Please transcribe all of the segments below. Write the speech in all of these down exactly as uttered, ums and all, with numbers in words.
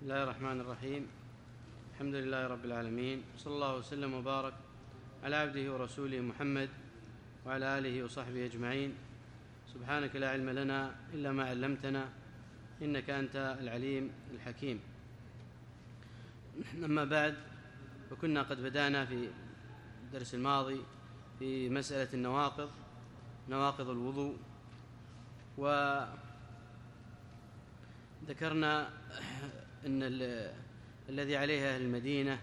الله الرحمن الرحيم. الحمد لله رب العالمين، صلى الله وسلم وبارك على عبده ورسوله محمد وعلى آله وصحبه أجمعين. سبحانك لا علم لنا إلا ما علمتنا إنك أنت العليم الحكيم. أما بعد، وكنا قد بدأنا في الدرس الماضي في مسألة النواقض نواقض الوضوء، وذكرنا أن الذي عليه أهل المدينة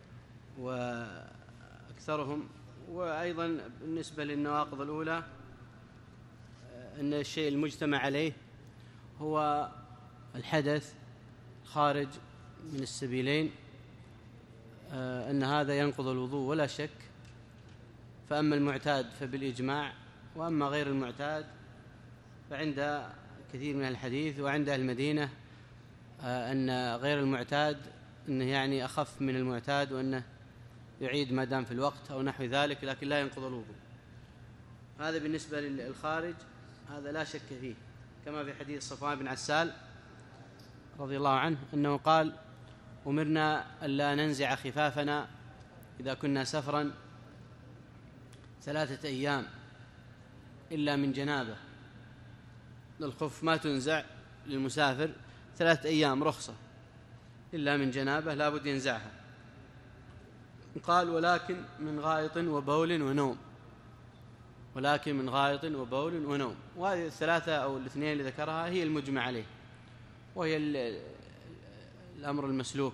وأكثرهم، وأيضا بالنسبة للنواقض الأولى أن الشيء المجتمع عليه هو الحدث خارج من السبيلين، أن هذا ينقض الوضوء ولا شك. فأما المعتاد فبالإجماع، وأما غير المعتاد فعند كثير من الحديث وعند أهل المدينة أن غير المعتاد أنه يعني أخف من المعتاد، وأنه يعيد ما دام في الوقت أو نحو ذلك، لكن لا ينقض الوضوء. هذا بالنسبة للخارج، هذا لا شك فيه، كما في حديث صفوان بن عسال رضي الله عنه أنه قال: أمرنا ألا ننزع خفافنا إذا كنا سفرا ثلاثة أيام إلا من جنابه. الخف ما تنزع للمسافر ثلاثة أيام رخصة، إلا من جنابه لا بد ينزعها. قال: ولكن من غائط وبول ونوم، ولكن من غائط وبول ونوم. وهذه الثلاثة أو الاثنين اللي ذكرها هي المجمع عليه، وهي الأمر المسلوك.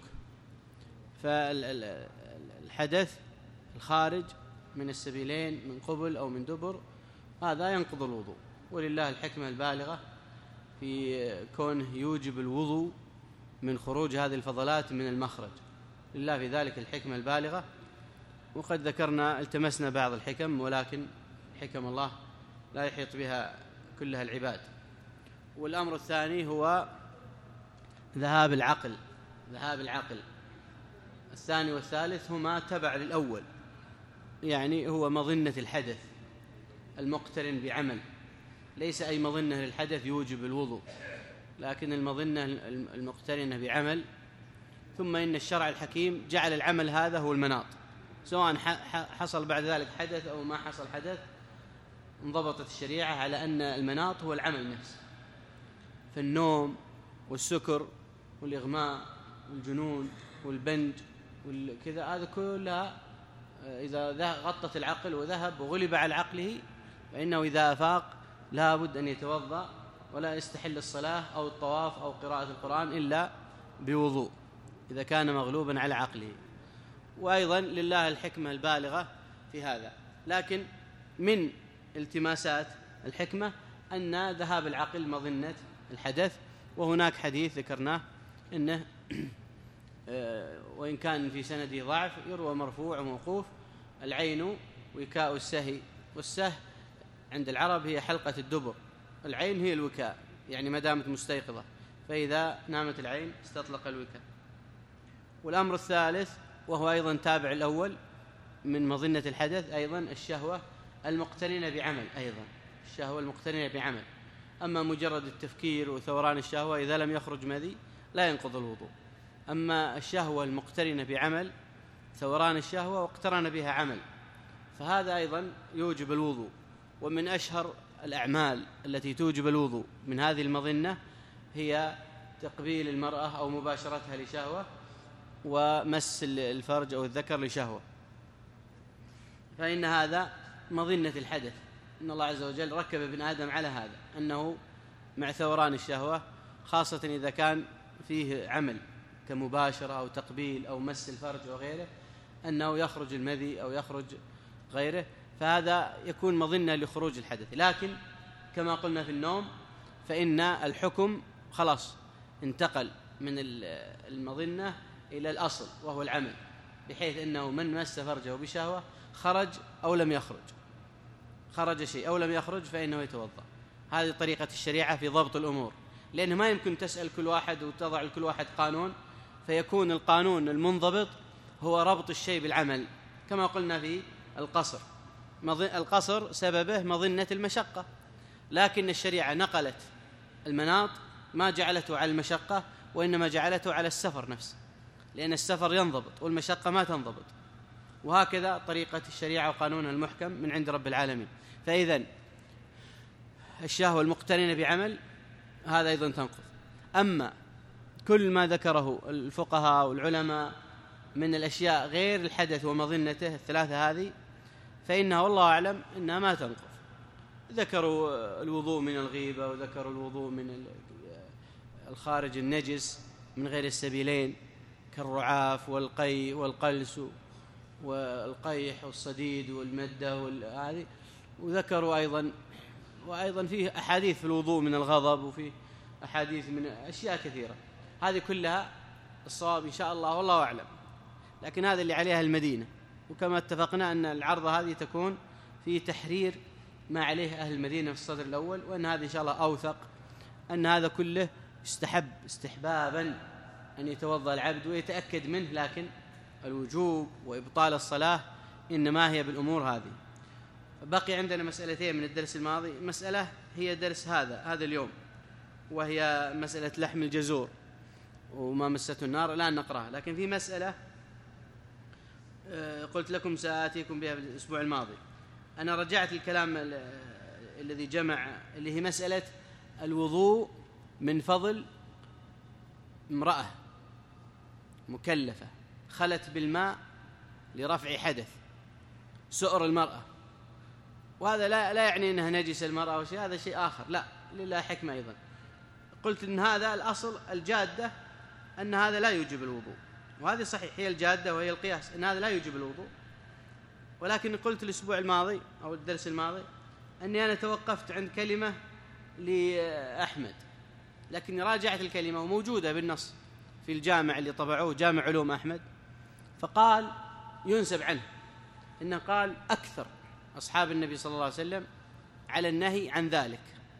فالحدث الخارج من السبيلين من قبل أو من دبر هذا ينقض الوضوء، ولله الحكمة البالغة في كونه يوجب الوضوء من خروج هذه الفضلات من المخرج، لله في ذلك الحكمة البالغة. وقد ذكرنا التمسنا بعض الحكم، ولكن حكم الله لا يحيط بها كلها العباد. والأمر الثاني هو ذهاب العقل ذهاب العقل الثاني والثالث هما تبع للأول، يعني هو مظنة الحدث المقترن بعمل، ليس أي مظنة للحدث يوجب الوضوء، لكن المظنة المقترنة بعمل. ثم إن الشرع الحكيم جعل العمل هذا هو المناط، سواء حصل بعد ذلك حدث أو ما حصل حدث، انضبطت الشريعة على أن المناط هو العمل نفسه. فالنوم والسكر والإغماء والجنون والبنج والكذا، هذا كلها إذا غطت العقل وذهب وغلب على عقله، فإنه إذا أفاق لا بد أن يتوضأ ولا يستحل الصلاة أو الطواف أو قراءة القرآن إلا بوضوء إذا كان مغلوبا على عقله. وأيضا لله الحكمة البالغة في هذا. لكن من التماسات الحكمة أن ذهاب العقل مظنة الحدث، وهناك حديث ذكرناه إنه وإن كان في سنده ضعف يروى مرفوع وموقوف: العين وكاء السهي. والسه عند العرب هي حلقة الدبر، العين هي الوكاء، يعني ما دامت مستيقظة، فإذا نامت العين استطلق الوكاء. والأمر الثالث وهو أيضا تابع الأول من مظنة الحدث، أيضا الشهوة المقترنة بعمل، أيضا الشهوة المقترنة بعمل. أما مجرد التفكير وثوران الشهوة إذا لم يخرج مذي لا ينقض الوضوء. أما الشهوة المقترنة بعمل، ثوران الشهوة واقترن بها عمل، فهذا أيضا يوجب الوضوء. ومن أشهر الأعمال التي توجب الوضوء من هذه المظنة هي تقبيل المرأة أو مباشرتها لشهوة، ومس الفرج أو الذكر لشهوة، فإن هذا مظنة الحدث. إن الله عز وجل ركب ابن آدم على هذا، أنه مع ثوران الشهوة، خاصة إذا كان فيه عمل كمباشرة أو تقبيل أو مس الفرج وغيره، أنه يخرج المذي أو يخرج غيره، فهذا يكون مظنة لخروج الحدث. لكن كما قلنا في النوم، فإن الحكم خلاص انتقل من المظنة إلى الأصل وهو العمل، بحيث أنه من مس فرجه بشهوة خرج أو لم يخرج خرج شيء أو لم يخرج فإنه يتوضأ. هذه طريقة الشريعة في ضبط الأمور، لأنه ما يمكن تسأل كل واحد وتضع لكل واحد قانون، فيكون القانون المنضبط هو ربط الشيء بالعمل. كما قلنا في القصر، القصر سببه مظنة المشقة، لكن الشريعة نقلت المناط ما جعلته على المشقة وإنما جعلته على السفر نفسه، لأن السفر ينضبط والمشقة ما تنضبط. وهكذا طريقة الشريعة وقانونها المحكم من عند رب العالمين. فإذن الشهوة المقترنة بعمل هذا أيضا تنقض. أما كل ما ذكره الفقهاء والعلماء من الأشياء غير الحدث ومظنته الثلاثة هذه فإنها والله أعلم إنها ما تنقض. ذكروا الوضوء من الغيبة، وذكروا الوضوء من الخارج النجس من غير السبيلين كالرعاف والقي والقلس والقيح والصديد والمدة هذه. وذكروا أيضا وأيضا فيه أحاديث في الوضوء من الغضب، وفيه أحاديث من أشياء كثيرة. هذه كلها الصواب إن شاء الله والله أعلم، لكن هذا اللي عليها المدينة. وكما اتفقنا أن العرضة هذه تكون في تحرير ما عليه أهل المدينة في الصدر الأول، وأن هذا إن شاء الله أوثق أن هذا كله يستحب استحبابا أن يتوضأ العبد ويتأكد منه، لكن الوجوب وإبطال الصلاة إنما هي بالأمور هذه. بقي عندنا مسألتين من الدرس الماضي. مسألة هي درس هذا هذا اليوم، وهي مسألة لحم الجزور وما مسته النار، الآن نقرأها. لكن في مسألة قلت لكم سآتيكم بها في الأسبوع الماضي. أنا رجعت الكلام الذي جمع اللي هي مسألة الوضوء من فضل امرأة مكلفة خلت بالماء لرفع حدث، سؤر المرأة. وهذا لا, لا يعني أنها نجس المرأة أو شيء، هذا شيء آخر، لا، لله حكمة أيضا. قلت إن هذا الأصل الجادة أن هذا لا يوجب الوضوء، وهذه صحيح هي الجادة وهي القياس أن هذا لا يوجب الوضوء. ولكن قلت الأسبوع الماضي أو الدرس الماضي أني أنا توقفت عند كلمة لأحمد، لكن راجعت الكلمة وموجودة بالنص في الجامع اللي طبعوه، جامع علوم أحمد، فقال ينسب عنه إنه قال أكثر أصحاب النبي صلى الله عليه وسلم على النهي عن ذلك.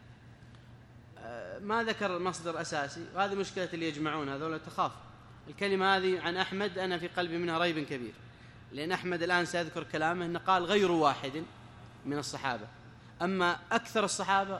ما ذكر مصدر أساسي، وهذه مشكلة اللي يجمعون هذول. تخاف الكلمة هذه عن أحمد أنا في قلبي منها ريب كبير، لأن أحمد الآن سأذكر كلامه أنه قال غير واحد من الصحابة. أما أكثر الصحابة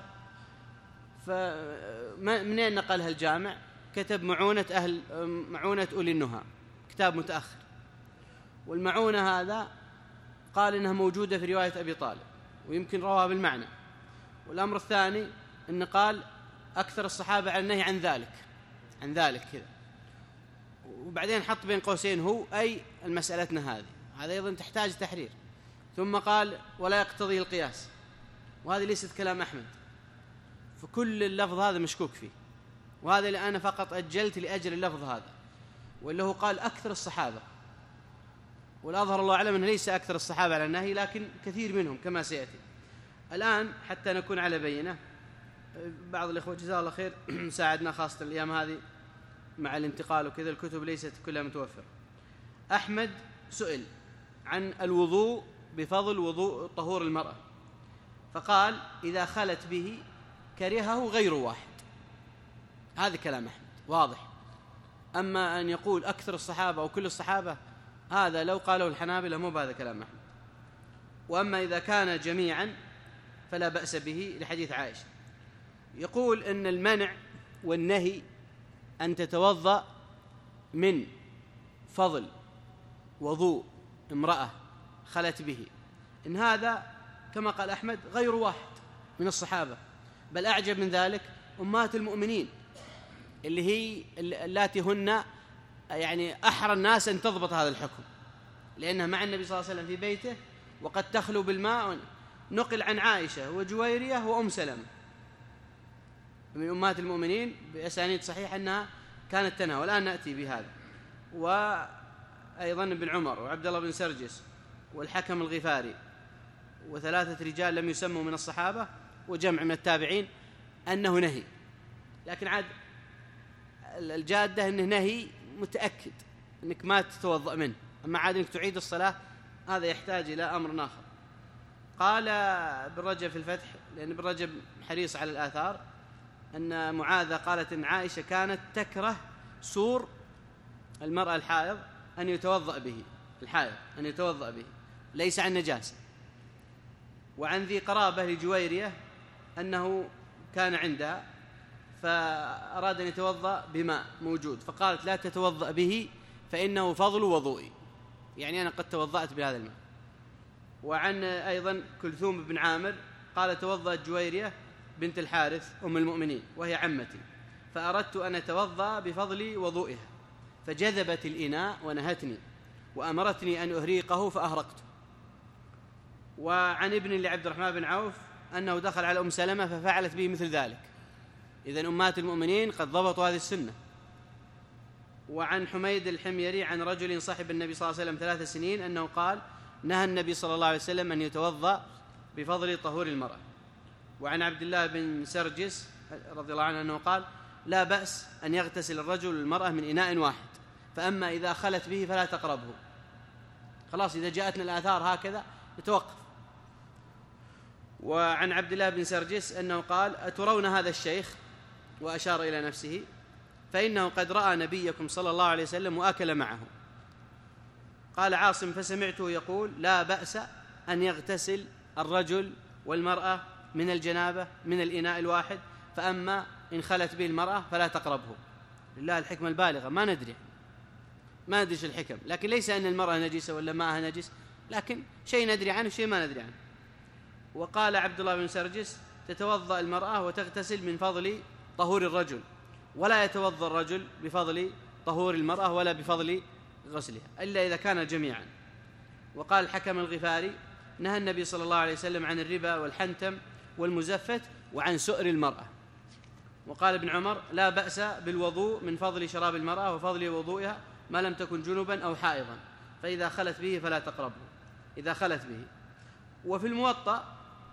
فمنين نقلها الجامع؟ كتب معونة أهل معونة أولي النهى، كتاب متأخر، والمعونة هذا قال إنها موجودة في رواية أبي طالب ويمكن رواها بالمعنى. والأمر الثاني إن قال أكثر الصحابة عن النهي عن ذلك عن ذلك كذا، وبعدين حط بين قوسين هو أي المسألتنا هذه، هذا أيضا تحتاج تحرير. ثم قال ولا يقتضي القياس، وهذه ليست كلام أحمد، فكل اللفظ هذا مشكوك فيه، وهذا اللي أنا فقط أجلت لأجل اللفظ هذا، واللي هو قال أكثر الصحابة، والأظهر الله أعلم أنه ليس أكثر الصحابة على النهي، لكن كثير منهم كما سيأتي. الآن حتى نكون على بينة، بعض الإخوة جزاه الله خير ساعدنا خاصة الأيام هذه مع الانتقال وكذا، الكتب ليست كلها متوفرة. أحمد سئل عن الوضوء بفضل وضوء طهور المرأة، فقال إذا خلت به كرهه غير واحد. هذا كلام أحمد واضح. أما أن يقول أكثر الصحابة أو كل الصحابة، هذا لو قالوا الحنابلة مو بهذا كلام أحمد. وأما إذا كان جميعا فلا بأس به لحديث عائشة. يقول إن المنع والنهي أن تتوضأ من فضل وضوء امرأة خلت به، إن هذا كما قال أحمد غير واحد من الصحابة، بل أعجب من ذلك أمهات المؤمنين اللي هي اللاتي هن يعني أحرى الناس أن تضبط هذا الحكم، لأنها مع النبي صلى الله عليه وسلم في بيته وقد تخلو بالماء. نقل عن عائشة وجويرية وأم سلمة من أمهات المؤمنين بأسانيد صحيحة أنها كانت تنهى، والآن نأتي بهذا. وأيضا ابن عمر وعبد الله بن سرجس والحكم الغفاري وثلاثة رجال لم يسموا من الصحابة وجمع من التابعين أنه نهي، لكن عاد الجادة أنه نهي متأكد أنك ما تتوضأ منه، أما عاد أنك تعيد الصلاة هذا يحتاج إلى أمر آخر. قال ابن رجب في الفتح، لأن ابن رجب حريص على الآثار، أن معاذة قالت أن عائشة كانت تكره سور المرأة الحائض أن يتوضأ به، الحائض أن يتوضأ به ليس عن نجاسة. وعن ذي قرابة لجويرية أنه كان عندها فأراد أن يتوضأ بماء موجود، فقالت لا تتوضأ به فإنه فضل وضوئي، يعني أنا قد توضأت بهذا الماء. وعن أيضا كلثوم بن عامر قال توضأت جويرية بنت الحارث أم المؤمنين وهي عمتي، فأردت أن أتوضأ بفضل وضوئها فجذبت الإناء ونهتني وأمرتني أن أهريقه فأهرقته. وعن ابن لعبد الرحمن بن عوف أنه دخل على أم سلمة ففعلت به مثل ذلك. إذن أمهات المؤمنين قد ضبطوا هذه السنة. وعن حميد الحميري عن رجل صاحب النبي صلى الله عليه وسلم ثلاث سنين أنه قال نهى النبي صلى الله عليه وسلم أن يتوضأ بفضل طهور المرأة. وعن عبد الله بن سرجس رضي الله عنه أنه قال لا بأس أن يغتسل الرجل والمرأة من إناء واحد، فأما إذا خلت به فلا تقربه. خلاص إذا جاءتنا الآثار هكذا نتوقف. وعن عبد الله بن سرجس أنه قال أترون هذا الشيخ، وأشار إلى نفسه، فإنه قد رأى نبيكم صلى الله عليه وسلم وأكل معه. قال عاصم فسمعته يقول لا بأس أن يغتسل الرجل والمرأة من الجنابة من الإناء الواحد، فأما إن خلت به المرأة فلا تقربه. لله الحكمة البالغة، ما ندري ما ندري الحكم، لكن ليس أن المرأة نجسة ولا ماءها نجس، لكن شيء ندري عنه شيء ما ندري عنه. وقال عبد الله بن سرجس تتوضأ المرأة وتغتسل من فضل طهور الرجل، ولا يتوضأ الرجل بفضل طهور المرأة ولا بفضل غسلها إلا إذا كان جميعا. وقال الحكم الغفاري نهى النبي صلى الله عليه وسلم عن الربا والحنتم والمزفت وعن سؤر المرأة. وقال ابن عمر لا بأس بالوضوء من فضل شراب المرأة وفضل وضوئها ما لم تكن جنبا أو حائضا، فإذا خلت به فلا تقربه إذا خلت به. وفي الموطأ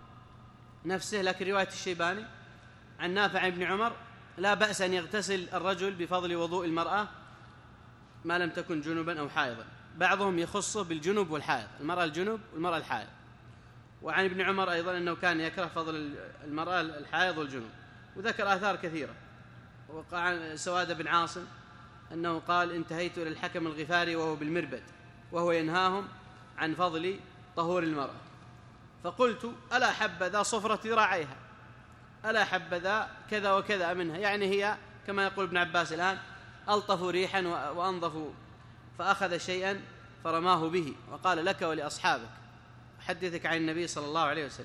نفسه لكن رواية الشيباني عن نافع عن ابن عمر لا بأس أن يغتسل الرجل بفضل وضوء المرأة ما لم تكن جنبا أو حائضا. بعضهم يخصه بالجنب والحائض، المرأة الجنب والمرأة الحائض. وعن ابن عمر أيضا أنه كان يكره فضل المرأة الحائض والجنب، وذكر آثار كثيرة. وقال سواد بن عاصم أنه قال انتهيت إلى الحكم الغفاري وهو بالمربد وهو ينهاهم عن فضل طهور المرأة، فقلت ألا حبذا صفرة ذراعيها، ألا حبذا كذا وكذا منها، يعني هي كما يقول ابن عباس الآن ألطف ريحا وأنظف. فأخذ شيئا فرماه به وقال لك ولأصحابك أحدثك عن النبي صلى الله عليه وسلم.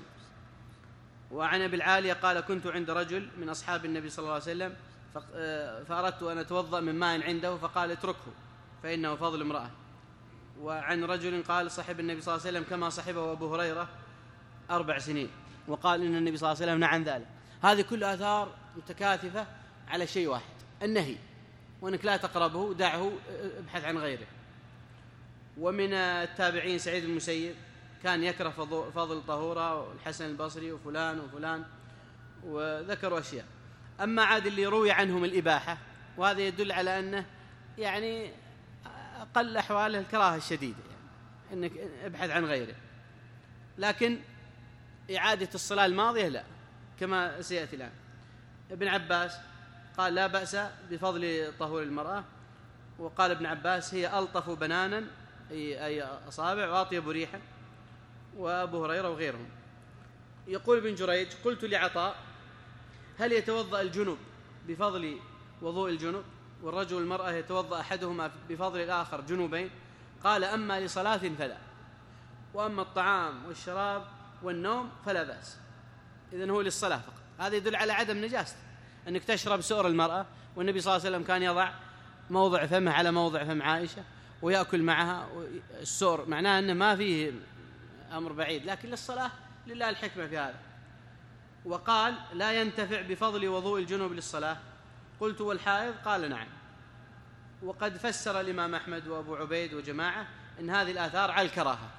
وعن أبي العالية قال كنت عند رجل من أصحاب النبي صلى الله عليه وسلم فأردت أن أتوضأ من ماء عنده فقال اتركه فإنه فضل امرأة. وعن رجل قال صحب النبي صلى الله عليه وسلم كما صحبه أبو هريرة أربع سنين، وقال إن النبي صلى الله عليه وسلم نهى عن ذلك. هذه كل آثار متكاثفة على شيء واحد، النهي، وأنك لا تقربه دعه ابحث عن غيره. ومن التابعين سعيد بن المسيب كان يكره فضل طهورة، والحسن البصري وفلان وفلان، وذكروا أشياء. أما عاد اللي روي عنهم الإباحة، وهذا يدل على أنه يعني أقل أحواله الكراهة الشديدة، يعني أنك ابحث عن غيره. لكن إعادة الصلاة الماضية لا، كما سيأتي الآن. ابن عباس قال لا بأس بفضل طهور المرأة، وقال ابن عباس هي ألطف بنانا أي أصابع وأطيب ريحا، وأبو هريرة وغيرهم. يقول ابن جريج قلت لعطاء هل يتوضأ الجنب بفضل وضوء الجنب والرجل والمرأة يتوضأ أحدهما بفضل الآخر جنوبين؟ قال أما لصلاة فلا، وأما الطعام والشراب والنوم فلا بأس. إذن هو للصلاة فقط. هذا يدل على عدم نجاسة، أنك تشرب سؤر المرأة، والنبي صلى الله عليه وسلم كان يضع موضع فمه على موضع فم عائشة ويأكل معها. السؤر معناه أنه ما فيه أمر بعيد، لكن للصلاة لله الحكمة في هذا. وقال لا ينتفع بفضل وضوء الجنوب للصلاة. قلت والحائض؟ قال نعم. وقد فسر الإمام أحمد وأبو عبيد وجماعة أن هذه الآثار على الكراهة،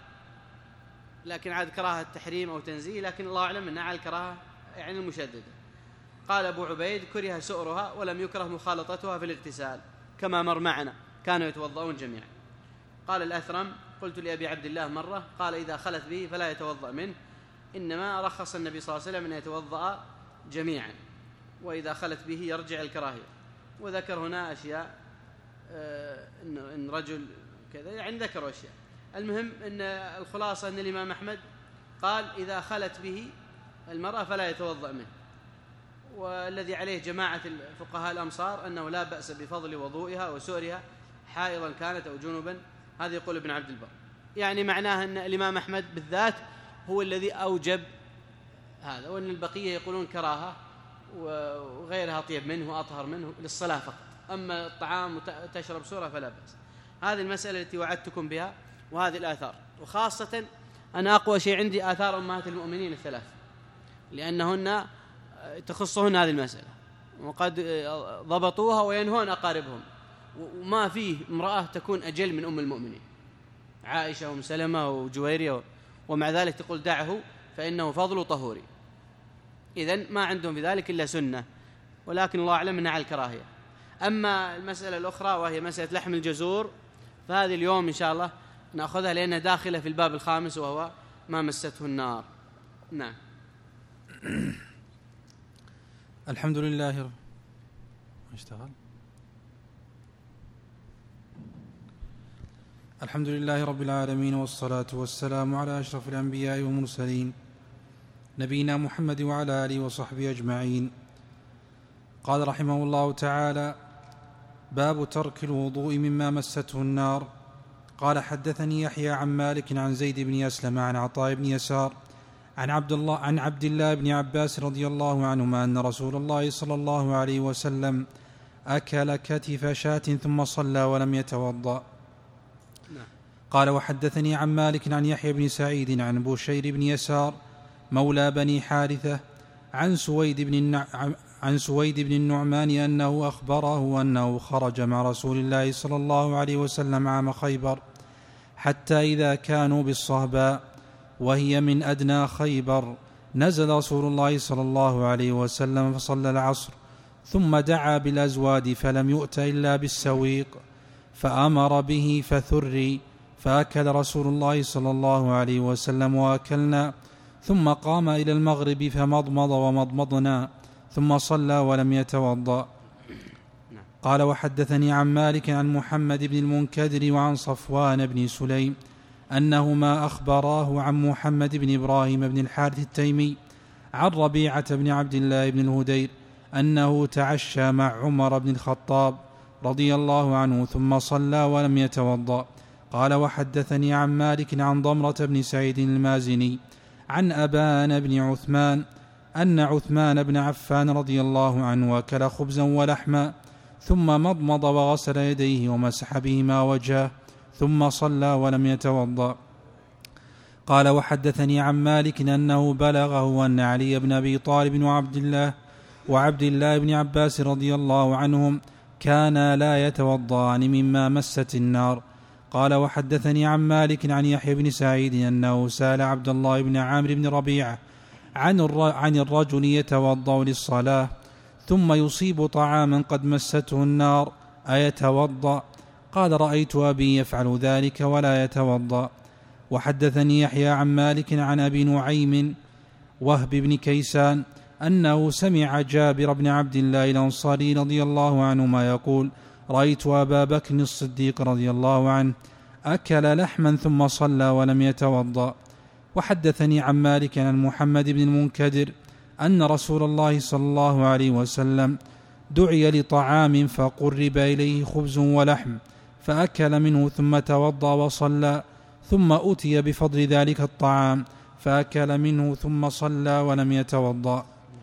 لكن عاد كراهة التحريم أو تنزيه، لكن الله أعلم أنها على الكراهة يعني المشددة. قال أبو عبيد كره سؤرها ولم يكره مخالطتها في الاغتسال كما مر معنا، كانوا يتوضؤون جميعا. قال الأثرم قلت لأبي عبد الله مرة قال إذا خلت به فلا يتوضأ منه، إنما رخص النبي صلى الله عليه وسلم أن يتوضأ جميعا، وإذا خلت به يرجع الكراهية. وذكر هنا أشياء آه إن رجل كذا، يعني ذكروا أشياء. المهم أن الخلاصة أن الإمام أحمد قال إذا خلت به المرأة فلا يتوضأ منه، والذي عليه جماعة الفقهاء الأمصار أنه لا بأس بفضل وضوئها وسؤرها حائضا كانت أو جنوبا. هذا يقول ابن عبد البر. يعني معناه أن الإمام أحمد بالذات هو الذي أوجب هذا، وأن البقية يقولون كراهة وغيرها طيب منه وأطهر منه للصلاة فقط، أما الطعام وتشرب سورة فلا بأس. هذه المسألة التي وعدتكم بها، وهذه الآثار، وخاصة أنا أقوى شيء عندي آثار أمهات المؤمنين الثلاث، لأنهن تخصهن هذه المسألة وقد ضبطوها وينهون أقاربهم، وما فيه امرأة تكون أجل من أم المؤمنين عائشة وأم سلمة وجويرية، ومع ذلك تقول دعه فإنه فضل طهوري. إذن ما عندهم في ذلك إلا سنة، ولكن الله أعلم أنها على الكراهية. أما المسألة الأخرى وهي مسألة لحم الجزور فهذه اليوم إن شاء الله نأخذها لأنها داخلة في الباب الخامس وهو ما مسته النار. نعم. الحمد لله رب اشتغل الحمد لله رب العالمين، والصلاة والسلام على أشرف الأنبياء والمرسلين نبينا محمد وعلى آله وصحبه أجمعين. قال رحمه الله تعالى: باب ترك الوضوء مما مسته النار. قال: حدثني يحيى عن مالك عن زيد بن أسلم عن عطاء بن يسار عن عبد الله عن عبد الله بن عباس رضي الله عنهما أن رسول الله صلى الله عليه وسلم أكل كتف شاة ثم صلى ولم يتوضأ. قال: وحدثني عن مالك عن يحيى بن سعيد عن بشير بن يسار مولى بني حارثة عن سويد بن النع... عن سويد بن النعمان أنه أخبره أنه خرج مع رسول الله صلى الله عليه وسلم عام خيبر، حتى إذا كانوا بالصهباء وهي من أدنى خيبر نزل رسول الله صلى الله عليه وسلم فصلى العصر، ثم دعا بالأزواد فلم يؤت إلا بالسويق، فأمر به فثري، فأكل رسول الله صلى الله عليه وسلم وأكلنا، ثم قام إلى المغرب فمضمض ومضمضنا، ثم صلى ولم يتوضأ. قال: وحدثني عن مالك عن محمد بن المنكدر وعن صفوان بن سليم أنهما أخبراه عن محمد بن إبراهيم بن الحارث التيمي عن ربيعة بن عبد الله بن الهدير أنه تعشى مع عمر بن الخطاب رضي الله عنه ثم صلى ولم يتوضأ. قال: وحدثني عن مالك عن ضمرة بن سعيد المازني عن أبان بن عثمان أن عثمان بن عفان رضي الله عنه أكل خبزا ولحما، ثم مضمض وغسل يديه ومسح بهما وجهه، ثم صلى ولم يتوضأ. قال: وحدثني عن مالك أنه بلغه أن علي بن أبي طالب وعبد الله وعبد الله بن عباس رضي الله عنهم كانا لا يتوضأان مما مست النار. قال: وحدثني عن مالك عن يحيى بن سعيد أنه سأل عبد الله بن عامر بن ربيعة عن الرجل يتوضأ للصلاة ثم يصيب طعاما قد مسته النار أيتوضأ؟ قال: رأيت أبي يفعل ذلك ولا يتوضأ. وحدثني يحيى عن مالك عن أبي نعيم وهب بن كيسان أنه سمع جابر بن عبد الله الأنصاري رضي الله عنهما يقول: رأيت أبا بكر الصديق رضي الله عنه أكل لحما ثم صلى ولم يتوضأ. وحدثني عن مالك عن محمد بن المنكدر أن رسول الله صلى الله عليه وسلم دعي لطعام فقرب إليه خبز ولحم فأكل منه ثم توضأ وصلى، ثم أتي بفضل ذلك الطعام فأكل منه ثم صلى ولم يتوضأ.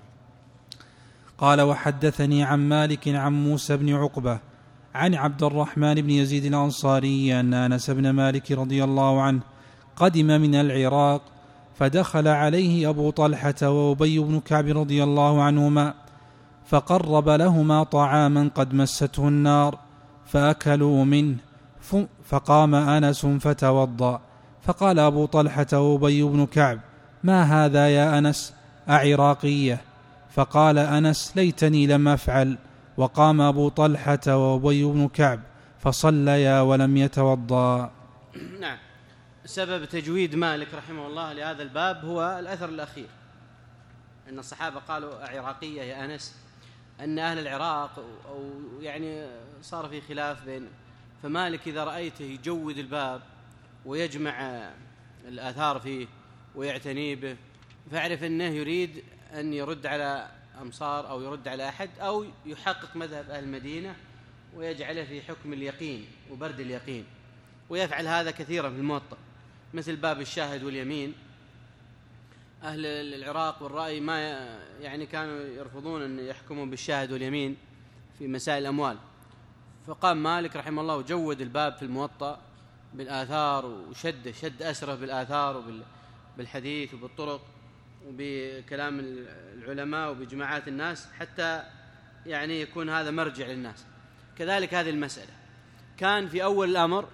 قال: وحدثني عن مالك عن موسى بن عقبة عن عبد الرحمن بن يزيد الأنصاري أن أنس بن مالك رضي الله عنه قدم من العراق، فدخل عليه أبو طلحة وأبي بن كعب رضي الله عنهما، فقرب لهما طعاما قد مسته النار فأكلوا منه، فقام أنس فتوضأ، فقال أبو طلحة وأبي بن كعب: ما هذا يا أنس؟ أعراقية؟ فقال أنس: ليتني لم أفعل. وقام أبو طلحة وأبي بن كعب فصليا ولم يتوضأ. نعم. سبب تجويد مالك رحمه الله لهذا الباب هو الأثر الأخير، أن الصحابة قالوا أعراقية يا أنس، أن أهل العراق أو يعني صار في خلاف بين، فمالك إذا رأيته يجود الباب ويجمع الآثار فيه ويعتني به فاعرف أنه يريد أن يرد على أمصار أو يرد على أحد، أو يحقق مذهب أهل المدينة ويجعله في حكم اليقين وبرد اليقين، ويفعل هذا كثيرا في الموطأ، مثل باب الشاهد واليمين. أهل العراق والرأي ما يعني كانوا يرفضون أن يحكموا بالشاهد واليمين في مسائل الأموال، فقام مالك رحمه الله وجود الباب في الموطأ بالآثار، وشد شد أسره بالآثار وبالحديث وبالطرق وبكلام العلماء وبجماعات الناس، حتى يعني يكون هذا مرجع للناس. كذلك هذه المسألة كان في أول الأمر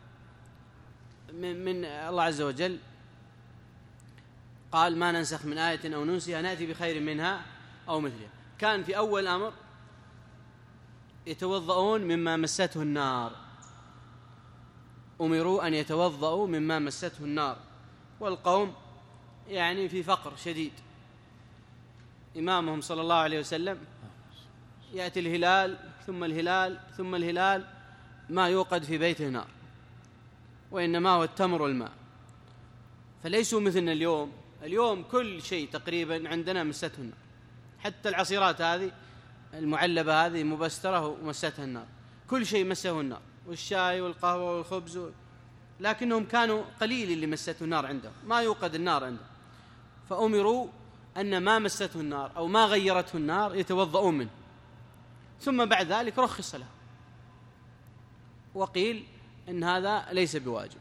من, من الله عز وجل قال ما ننسخ من آية أو ننسها نأتي بخير منها أو مثلها. كان في أول الأمر يتوضؤون مما مسته النار، أمروا أن يتوضؤوا مما مسته النار، والقوم يعني في فقر شديد. إمامهم صلى الله عليه وسلم يأتي الهلال ثم الهلال ثم الهلال، ما يوقد في بيته نار، وإنما هو التمر والماء. فليسوا مثلنا اليوم. اليوم كل شيء تقريبا عندنا مسته النار، حتى العصيرات هذه المعلبة هذه مبسترة ومستها النار، كل شيء مسه النار، والشاي والقهوة والخبز و... لكنهم كانوا قليل اللي مسته النار عندهم، ما يوقد النار عندهم، فأمروا أن ما مسته النار أو ما غيرته النار يتوضؤون منه، ثم بعد ذلك رخص له، وقيل إن هذا ليس بواجب.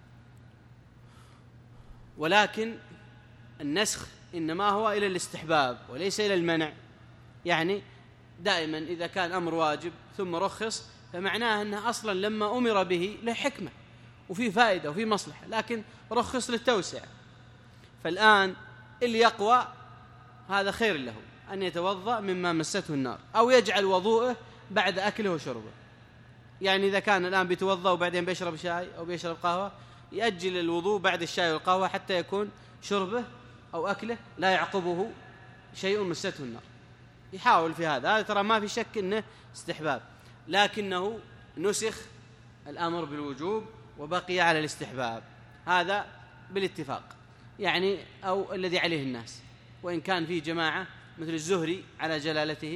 ولكن النسخ إنما هو إلى الاستحباب وليس إلى المنع. يعني دائما إذا كان أمر واجب ثم رخص فمعناه أنه أصلا لما أمر به له حكمة وفي فائدة وفي مصلحة، لكن رخص للتوسع. فالآن اللي يقوى هذا خير له أن يتوضأ مما مسته النار، أو يجعل وضوءه بعد أكله وشربه. يعني إذا كان الآن بيتوضأ وبعدين بيشرب شاي أو بيشرب قهوة، يأجل الوضوء بعد الشاي والقهوة حتى يكون شربه أو أكله لا يعقبه شيء مسته النار. يحاول في هذا، هذا ترى ما في شك أنه استحباب، لكنه نسخ الأمر بالوجوب وبقي على الاستحباب، هذا بالاتفاق يعني، أو الذي عليه الناس. وإن كان في جماعة مثل الزهري على جلالته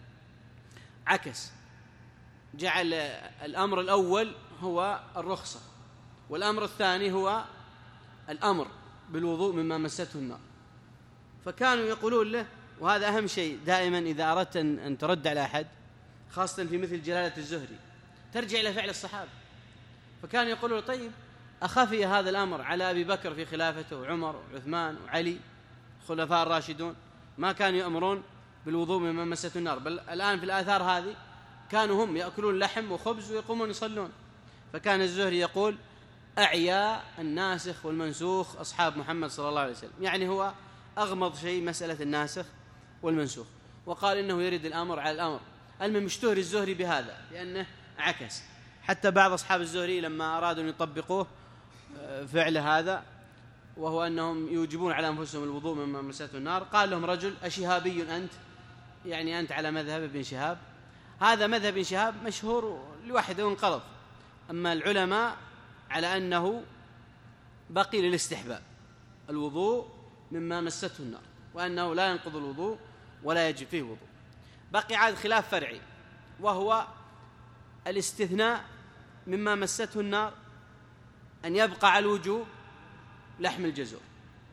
عكس، جعل الأمر الأول هو الرخصة، والأمر الثاني هو الأمر بالوضوء مما مسته النار. فكانوا يقولون له، وهذا أهم شيء دائما إذا أردت أن ترد على أحد، خاصة في مثل جلالة الزهري، ترجع إلى فعل الصحابة. فكانوا يقولون طيب أخفي هذا الأمر على أبي بكر في خلافته وعمر وعثمان وعلي خلفاء الراشدون، ما كانوا يأمرون بالوضوء مما مسته النار، بل الآن في الآثار هذه كانوا هم يأكلون لحم وخبز ويقومون يصلون. فكان الزهري يقول أعيا الناسخ والمنسوخ أصحاب محمد صلى الله عليه وسلم، يعني هو أغمض شيء مسألة الناسخ والمنسوخ، وقال إنه يرد الأمر على الأمر. المهم اشتهر الزهري بهذا لأنه عكس. حتى بعض أصحاب الزهري لما أرادوا أن يطبقوه فعل هذا، وهو أنهم يوجبون على أنفسهم الوضوء مما مسته النار، قال لهم رجل أشهابي أنت؟ يعني أنت على مذهب ابن شهاب؟ هذا مذهب ابن شهاب مشهور لوحده وانقرض. أما العلماء على أنه بقي للاستحباب الوضوء مما مسته النار، وأنه لا ينقض الوضوء ولا يجب فيه وضوء. بقي عاد خلاف فرعي، وهو الاستثناء مما مسته النار أن يبقى على الوجوب لحم الجزور.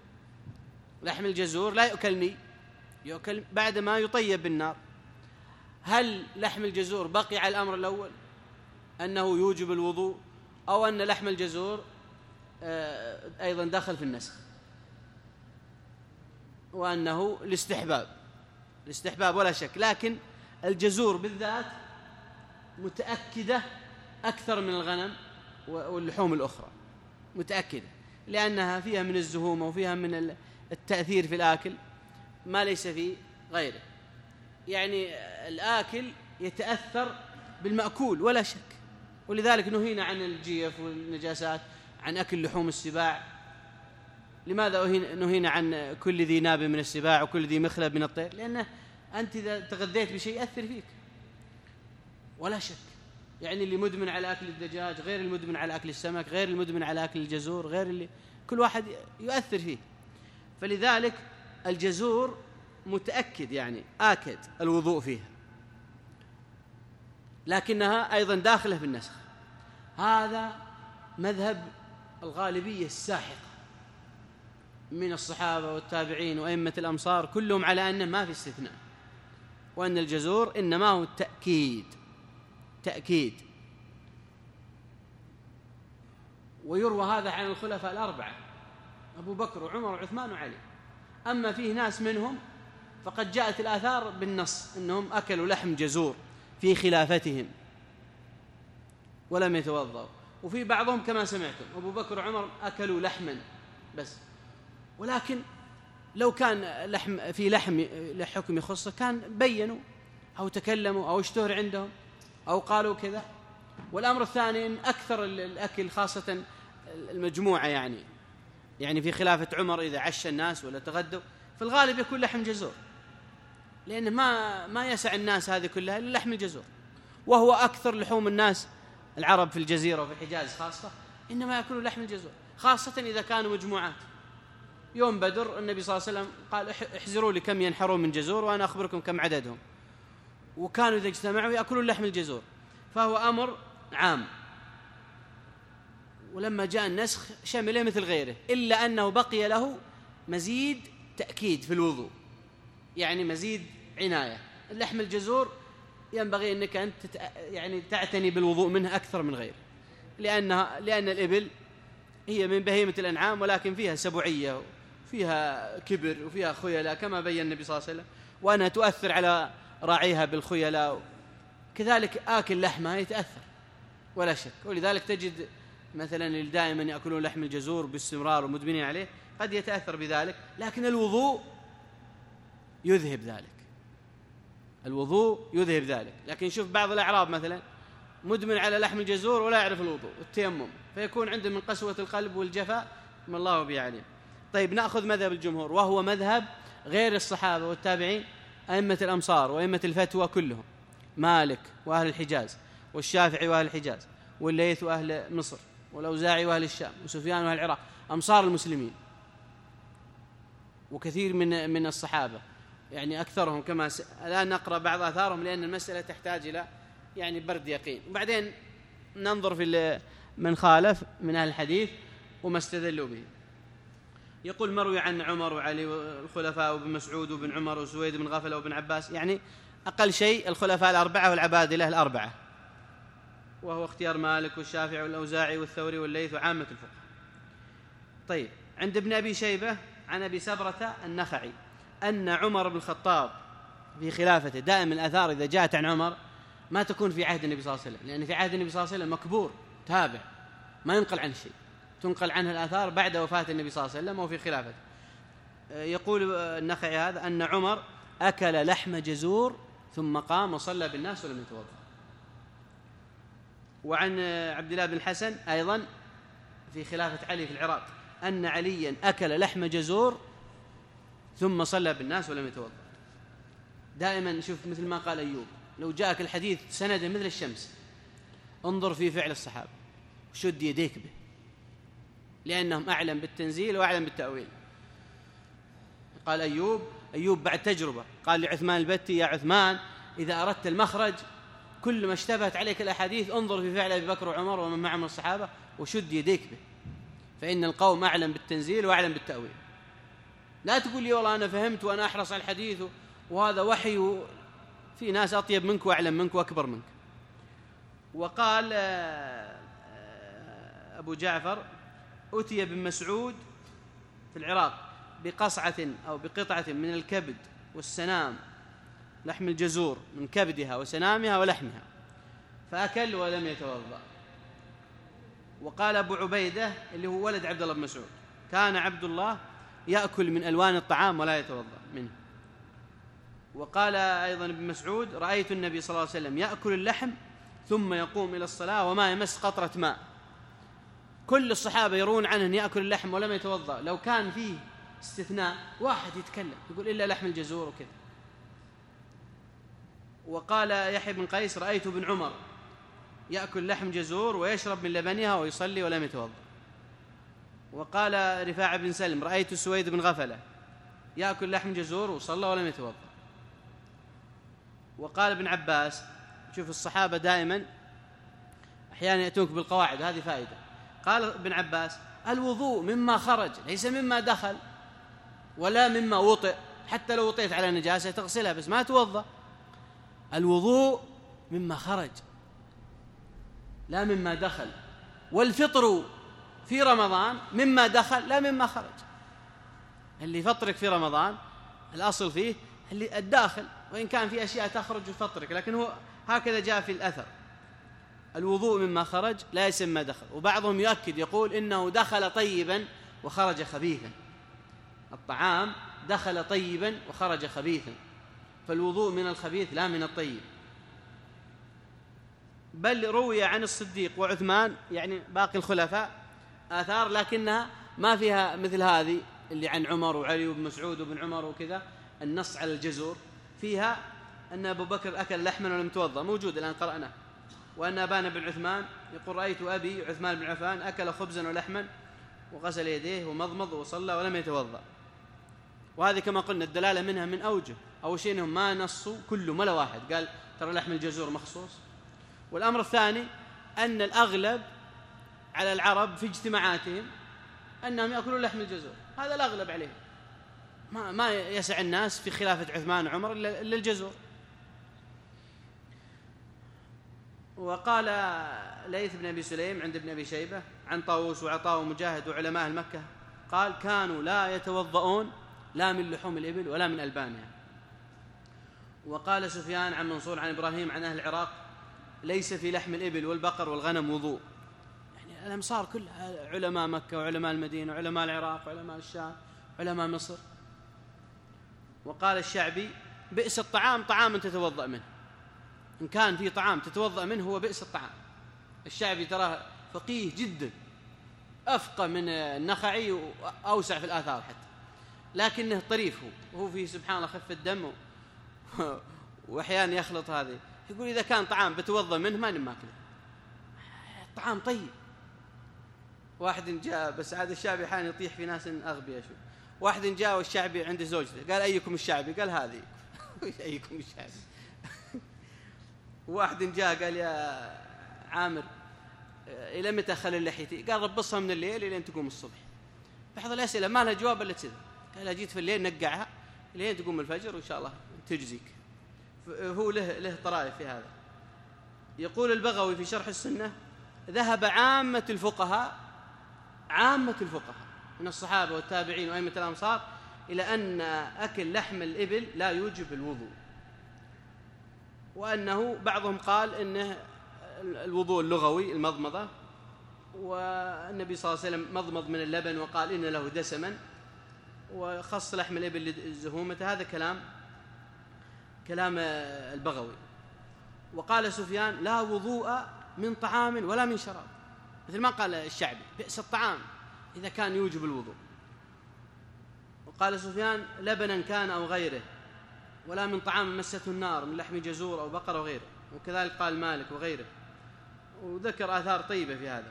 لحم الجزور لا يؤكل ني، يؤكل بعدما يطيب بالنار. هل لحم الجزور بقي على الأمر الأول أنه يوجب الوضوء، أو أن لحم الجزور أيضا دخل في النسخ وأنه الاستحباب؟ الاستحباب ولا شك، لكن الجزور بالذات متأكدة أكثر من الغنم واللحوم الأخرى، متأكدة، لأنها فيها من الزهومة وفيها من التأثير في الآكل ما ليس في غيره. يعني الآكل يتأثر بالمأكول ولا شك، ولذلك نهينا عن الجيف والنجاسات، عن أكل لحوم السباع. لماذا نهينا عن كل ذي ناب من السباع وكل ذي مخلب من الطير؟ لأنه أنت إذا تغذيت بشيء يأثر فيك ولا شك. يعني اللي مدمن على أكل الدجاج غير المدمن على أكل السمك، غير المدمن على أكل الجزور، غير اللي كل واحد يؤثر فيه. فلذلك الجزور متأكد يعني آكد الوضوء فيها، لكنها أيضا داخلة في النسخ. هذا مذهب الغالبية الساحقة من الصحابة والتابعين وأئمة الأمصار، كلهم على أن ما في استثناء، وأن الجزور إنما هو التأكيد تأكيد. ويروى هذا عن الخلفاء الأربعة أبو بكر وعمر وعثمان وعلي. أما فيه ناس منهم فقد جاءت الآثار بالنص أنهم أكلوا لحم جزور في خلافتهم ولم يتوضأوا، وفي بعضهم كما سمعتم أبو بكر وعمر أكلوا لحما بس. ولكن لو كان لحم في لحم لحكم يخصه كان بينوا أو تكلموا أو اشتهر عندهم أو قالوا كذا. والأمر الثاني أن أكثر الأكل خاصة المجموعة يعني يعني في خلافة عمر إذا عش الناس ولا تغدوا في الغالب يكون لحم جزور، لأن ما ما يسع الناس هذه كلها إلا لحم الجزور، وهو أكثر لحوم الناس العرب في الجزيرة وفي الحجاز خاصة إنما يأكلون لحم الجزور، خاصة إذا كانوا مجموعات. يوم بدر النبي صلى الله عليه وسلم قال احزروا لي كم ينحرون من جزور وأنا أخبركم كم عددهم، وكانوا إذا اجتمعوا يأكلون لحم الجزور، فهو أمر عام. ولما جاء النسخ شمله مثل غيره، إلا أنه بقي له مزيد تأكيد في الوضوء، يعني مزيد عناية. اللحم الجزور ينبغي أنك أنت يعني تعتني بالوضوء منه أكثر من غيره، لأنها لأن الإبل هي من بهيمة الأنعام، ولكن فيها سبعية وفيها كبر وفيها خيلاء كما بين النبي صلى الله عليه وسلم، وأنها تؤثر على راعيها بالخيلاء، كذلك آكل لحمها يتأثر ولا شك. ولذلك تجد مثلا اللي دائما يأكلون لحم الجزور باستمرار ومدمنين عليه قد يتأثر بذلك، لكن الوضوء يذهب ذلك، الوضوء يذهب ذلك. لكن شوف بعض الأعراب مثلا مدمن على لحم الجزور ولا يعرف الوضوء والتيمم، فيكون عنده من قسوة القلب والجفاء ما الله به عليم. طيب نأخذ مذهب الجمهور، وهو مذهب غير الصحابة والتابعين، أئمة الأمصار وأئمة الفتوى كلهم، مالك وأهل الحجاز والشافعي وأهل الحجاز والليث وأهل مصر والأوزاعي وأهل الشام وسفيان وأهل العراق، أمصار المسلمين، وكثير من من الصحابة يعني أكثرهم كما س... الآن نقرأ بعض آثارهم لأن المسألة تحتاج إلى يعني برد يقين، وبعدين ننظر في من خالف من أهل الحديث وما استدلوا به. يقول مروي عن عمر وعلي والخلفاء وابن مسعود وابن عمر وسويد بن غفلة وابن عباس، يعني أقل شيء الخلفاء الأربعة والعبادلة الأربعة، وهو اختيار مالك والشافعي والأوزاعي والثوري والليث وعامة الفقهاء. طيب عند ابن أبي شيبة عن أبي سبرة النخعي أن عمر بن الخطاب في خلافته دائما الآثار إذا جاءت عن عمر ما تكون في عهد النبي صلى الله عليه وسلم، لأن في عهد النبي صلى الله عليه وسلم مكبور تابع ما ينقل عنه شيء، تنقل عنه الآثار بعد وفاة النبي صلى الله عليه وسلم وفي خلافته. يقول النخعي هذا أن عمر أكل لحم جزور ثم قام وصلى بالناس ولم يتوضأ. وعن عبد الله بن الحسن أيضا في خلافة علي في العراق أن عليا أكل لحم جزور ثم صلى بالناس ولم يتوضأ. دائما شوف مثل ما قال أيوب، لو جاءك الحديث سندا مثل الشمس انظر في فعل الصحابة وشد يديك به، لأنهم أعلم بالتنزيل وأعلم بالتأويل. قال أيوب أيوب بعد تجربة قال لعثمان البتي يا عثمان إذا أردت المخرج كل ما اشتبهت عليك الأحاديث انظر في فعل أبي بكر وعمر ومن معهم الصحابة وشد يديك به، فإن القوم أعلم بالتنزيل وأعلم بالتأويل. لا تقول لي والله أنا فهمت وأنا أحرص على الحديث وهذا وحي، في ناس أطيب منك وأعلم منك وأكبر منك. وقال أبو جعفر أتي بن مسعود في العراق بقصعة أو بقطعة من الكبد والسنام، لحم الجزور من كبدها وسنامها ولحمها، فأكل ولم يتوضأ. وقال أبو عبيدة اللي هو ولد عبد الله بن مسعود كان عبد الله يأكل من ألوان الطعام ولا يتوضأ منه. وقال أيضا ابن مسعود رأيت النبي صلى الله عليه وسلم يأكل اللحم ثم يقوم إلى الصلاة وما يمس قطرة ماء. كل الصحابة يرون عنه أن يأكل اللحم ولم يتوضأ، لو كان فيه استثناء واحد يتكلم يقول إلا لحم الجزور وكذا. وقال يحيى بن قيس رأيت ابن عمر يأكل لحم جزور ويشرب من لبنها ويصلي ولم يتوضأ. وقال رفاعة بن سلم رأيت سويد بن غفلة يأكل لحم جزور وصلى ولم يتوضأ. وقال ابن عباس، شوف الصحابة دائما أحيانا يأتونك بالقواعد، هذه فائدة. قال ابن عباس: الوضوء مما خرج ليس مما دخل ولا مما وطئ، حتى لو وطئت على نجاسة تغسلها بس ما توضأ. الوضوء مما خرج لا مما دخل، والفطر في رمضان مما دخل لا مما خرج. اللي يفطرك في رمضان الأصل فيه اللي الداخل، وإن كان في أشياء تخرج وتفطرك، لكن هو هكذا جاء في الأثر: الوضوء مما خرج لا يسمى دخل. وبعضهم يؤكد يقول إنه دخل طيبا وخرج خبيثا، الطعام دخل طيبا وخرج خبيثا، فالوضوء من الخبيث لا من الطيب. بل روي عن الصديق وعثمان، يعني باقي الخلفاء، آثار لكنها ما فيها مثل هذه اللي عن عمر وعلي وابن مسعود وابن عمر وكذا، النص على الجزور. فيها أن أبو بكر أكل لحما ولم يتوضأ، موجود الآن قرأناه. وأن أبان بن عثمان يقول: رأيت أبي عثمان بن عفان أكل خبزا ولحما وغسل يديه ومضمض وصلى ولم يتوضأ. وهذه كما قلنا الدلالة منها من أوجه. أول شيء أنهم ما نصوا كله ولا واحد قال ترى لحم الجزور مخصوص. والأمر الثاني أن الأغلب على العرب في اجتماعاتهم أنهم يأكلون لحم الجزور، هذا الأغلب عليهم، ما, ما يسع الناس في خلافة عثمان وعمر إلا الجزور. وقال ليث بن أبي سليم عند ابن أبي شيبة عن طاووس وعطاء ومجاهد وعلماء المكة قال: كانوا لا يتوضؤون لا من لحوم الإبل ولا من ألبانها. وقال سفيان عن منصور عن إبراهيم عن أهل العراق: ليس في لحم الإبل والبقر والغنم وضوء. يعني الأمصار كلها علماء مكة وعلماء المدينة وعلماء العراق وعلماء الشام وعلماء مصر. وقال الشعبي: بئس الطعام طعام تتوضأ منه، إن كان في طعام تتوضأ منه هو بئس الطعام. الشعبي تراه فقيه جدا، أفقه من النخعي وأوسع في الآثار حتى، لكنه طريف، هو وهو فيه سبحان الله خفة دم وأحيانا يخلط هذه. يقول إذا كان طعام بتوضأ منه ما نماكله، الطعام طيب. واحد جاء، بس عاد الشعبي أحيانا يطيح في ناس أغبياء شو. واحد جاء والشعبي عند زوجته قال: أيكم الشعبي؟ قال: هذه. أيكم الشعبي؟ واحد جاء قال: يا عامر إلى متى أخلي لحيتي؟ قال: ربصها من الليل إلى أن تقوم الصبح. بعض الأسئلة ما لها جواب إلا كذا. قال: جيت في الليل نقعها إلى أن تقوم الفجر وإن شاء الله تجزيك. هو له له طرائف في هذا. يقول البغوي في شرح السنة: ذهب عامة الفقهاء عامة الفقهاء من الصحابة والتابعين وأئمة الأمصار إلى أن أكل لحم الإبل لا يوجب الوضوء، وأنه بعضهم قال إنه الوضوء اللغوي المضمضة، والنبي صلى الله عليه وسلم مضمض من اللبن وقال إن له دسما، وخص لحم الإبل لزهومته. هذا كلام كلام البغوي. وقال سفيان: لا وضوء من طعام ولا من شراب، مثل ما قال الشعبي: بئس الطعام إذا كان يوجب الوضوء. وقال سفيان: لبنا كان أو غيره، ولا من طعام مسته النار من لحم جزور أو بقر وغيره. وكذلك قال مالك وغيره، وذكر آثار طيبة في هذا.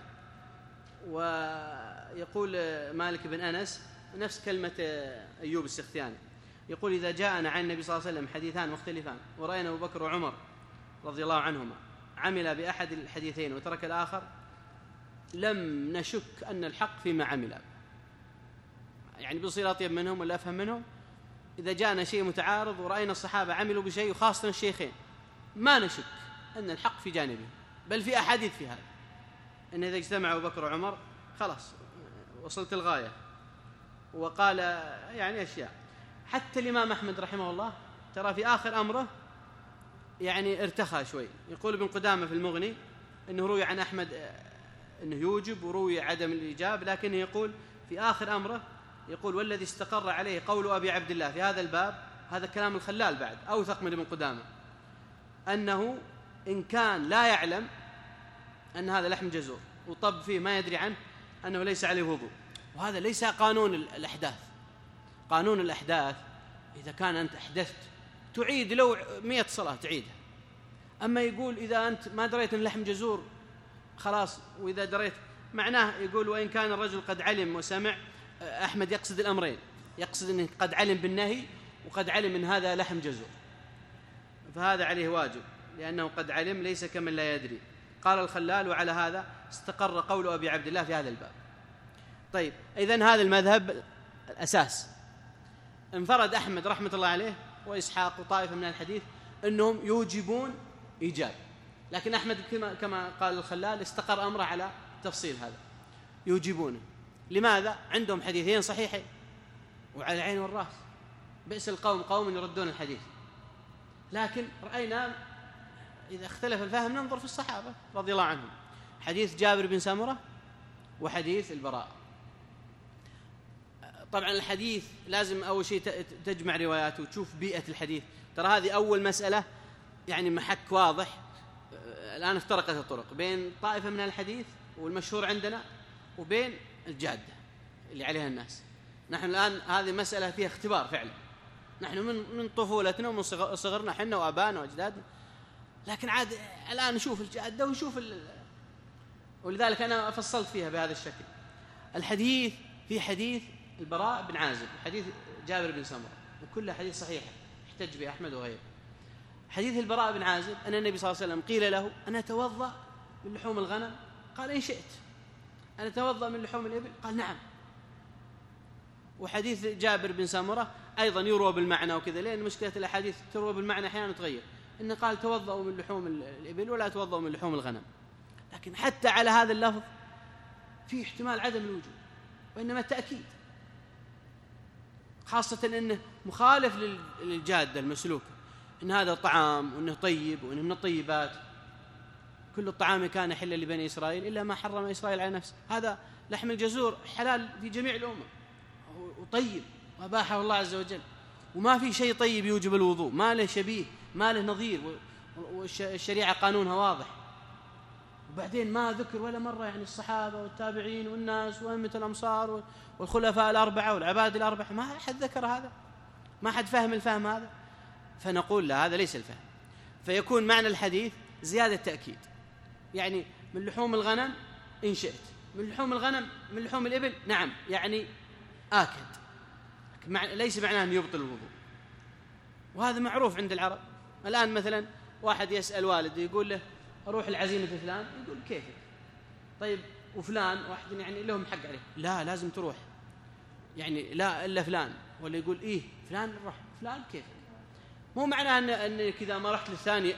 ويقول مالك بن أنس نفس كلمة أيوب السختياني، يقول: إذا جاءنا عن النبي صلى الله عليه وسلم حديثان مختلفان ورأينا أبو بكر وعمر رضي الله عنهما عمل بأحد الحديثين وترك الآخر، لم نشك أن الحق فيما عمل، يعني بصير أطيب منهم ولا أفهم منهم. إذا جاءنا شيء متعارض ورأينا الصحابة عملوا بشيء وخاصة الشيخين، ما نشك أن الحق في جانبه، بل في أحاديث في هذا، أن إذا اجتمع أبو بكر وعمر خلاص وصلت الغاية. وقال يعني أشياء. حتى الإمام أحمد رحمه الله ترى في آخر أمره يعني ارتخى شوي. يقول ابن قدامة في المغني أنه روي عن أحمد أنه يوجب وروي عدم الإيجاب، لكنه يقول في آخر أمره يقول: والذي استقر عليه قول أبي عبد الله في هذا الباب، هذا كلام الخلال بعد أوثق من ابن قدامة، أنه إن كان لا يعلم أن هذا لحم جزور وطب فيه ما يدري عنه أنه ليس عليه وضوء. وهذا ليس قانون الأحداث. قانون الأحداث إذا كان أنت أحدثت تعيد لو مئة صلاة تعيدها. أما يقول إذا أنت ما دريت أن لحم جزور خلاص، وإذا دريت معناه يقول: وإن كان الرجل قد علم وسمع. أحمد يقصد الأمرين، يقصد أنه قد علم بالنهي وقد علم أن هذا لحم جزور، فهذا عليه واجب لأنه قد علم، ليس كمن لا يدري. قال الخلال: وعلى هذا استقر قول أبي عبد الله في هذا الباب. طيب، إذن هذا المذهب الأساس. انفرد أحمد رحمة الله عليه وإسحاق وطائفة من الحديث أنهم يوجبون إيجاب، لكن أحمد كما قال الخلال استقر أمره على تفصيل هذا، يوجبونه. لماذا؟ عندهم حديثين صحيحين وعلى العين والرأس، بئس القوم قوم يردون الحديث. لكن رأينا إذا اختلف الفهم ننظر في الصحابة رضي الله عنهم، حديث جابر بن سامرة وحديث البراء. طبعا الحديث لازم أول شيء تجمع رواياته وتشوف بيئة الحديث. ترى هذه أول مسألة، يعني محك واضح. الآن افترقت الطرق بين طائفة من الحديث والمشهور عندنا وبين الجادة اللي عليها الناس. نحن الآن هذه مسألة فيها اختبار فعلا، نحن من من طفولتنا ومن صغرنا حنا وأبانا وأجدادنا، لكن عاد الآن نشوف الجادة ونشوف ال... ولذلك أنا فصلت فيها بهذا الشكل. الحديث في حديث البراء بن عازب وحديث جابر بن سمرة، وكلها حديث صحيحة احتج به أحمد وغيره. حديث البراء بن عازب أن النبي صلى الله عليه وسلم قيل له: أنا أتوضأ من لحوم الغنم؟ قال: إن شئت. أنا أتوضأ من لحوم الإبل؟ قال: نعم. وحديث جابر بن سمرة أيضا يروى بالمعنى وكذا، لأن مشكلة الأحاديث تروى بالمعنى أحيانا تغير، إنه قال: توضأوا من لحوم الإبل ولا توضأوا من لحوم الغنم. لكن حتى على هذا اللفظ في احتمال عدم الوجوب، وإنما التأكيد، خاصة أنه مخالف للجادة المسلوكة، إن هذا طعام وإنه طيب وإنه من الطيبات. كل الطعام كان حلا لبني إسرائيل إلا ما حرم إسرائيل على نفسه. هذا لحم الجزور حلال في جميع الأمم وطيب وأباحه الله عز وجل، وما في شيء طيب يوجب الوضوء، ما له شبيه ما له نظير، والشريعة قانونها واضح. وبعدين ما ذكر ولا مرة يعني الصحابة والتابعين والناس وأئمة الأمصار والخلفاء الأربعة والعباد الأربعة، ما أحد ذكر هذا، ما أحد فهم الفهم هذا. فنقول لا، هذا ليس الفهم. فيكون معنى الحديث زيادة تأكيد، يعني من لحوم الغنم إن شئت، من لحوم الغنم من لحوم الإبل نعم، يعني آكد، ليس معناه أن يبطل الوضوء. وهذا معروف عند العرب. الآن مثلا واحد يسأل والده يقول له: أروح العزيمة فلان؟ يقول: كيفك؟ طيب وفلان واحد يعني لهم حق عليه؟ لا، لازم تروح، يعني لا إلا فلان. ولا يقول: إيه فلان روح، فلان كيفك؟ مو معناه أن أنك إذا ما رحت للثاني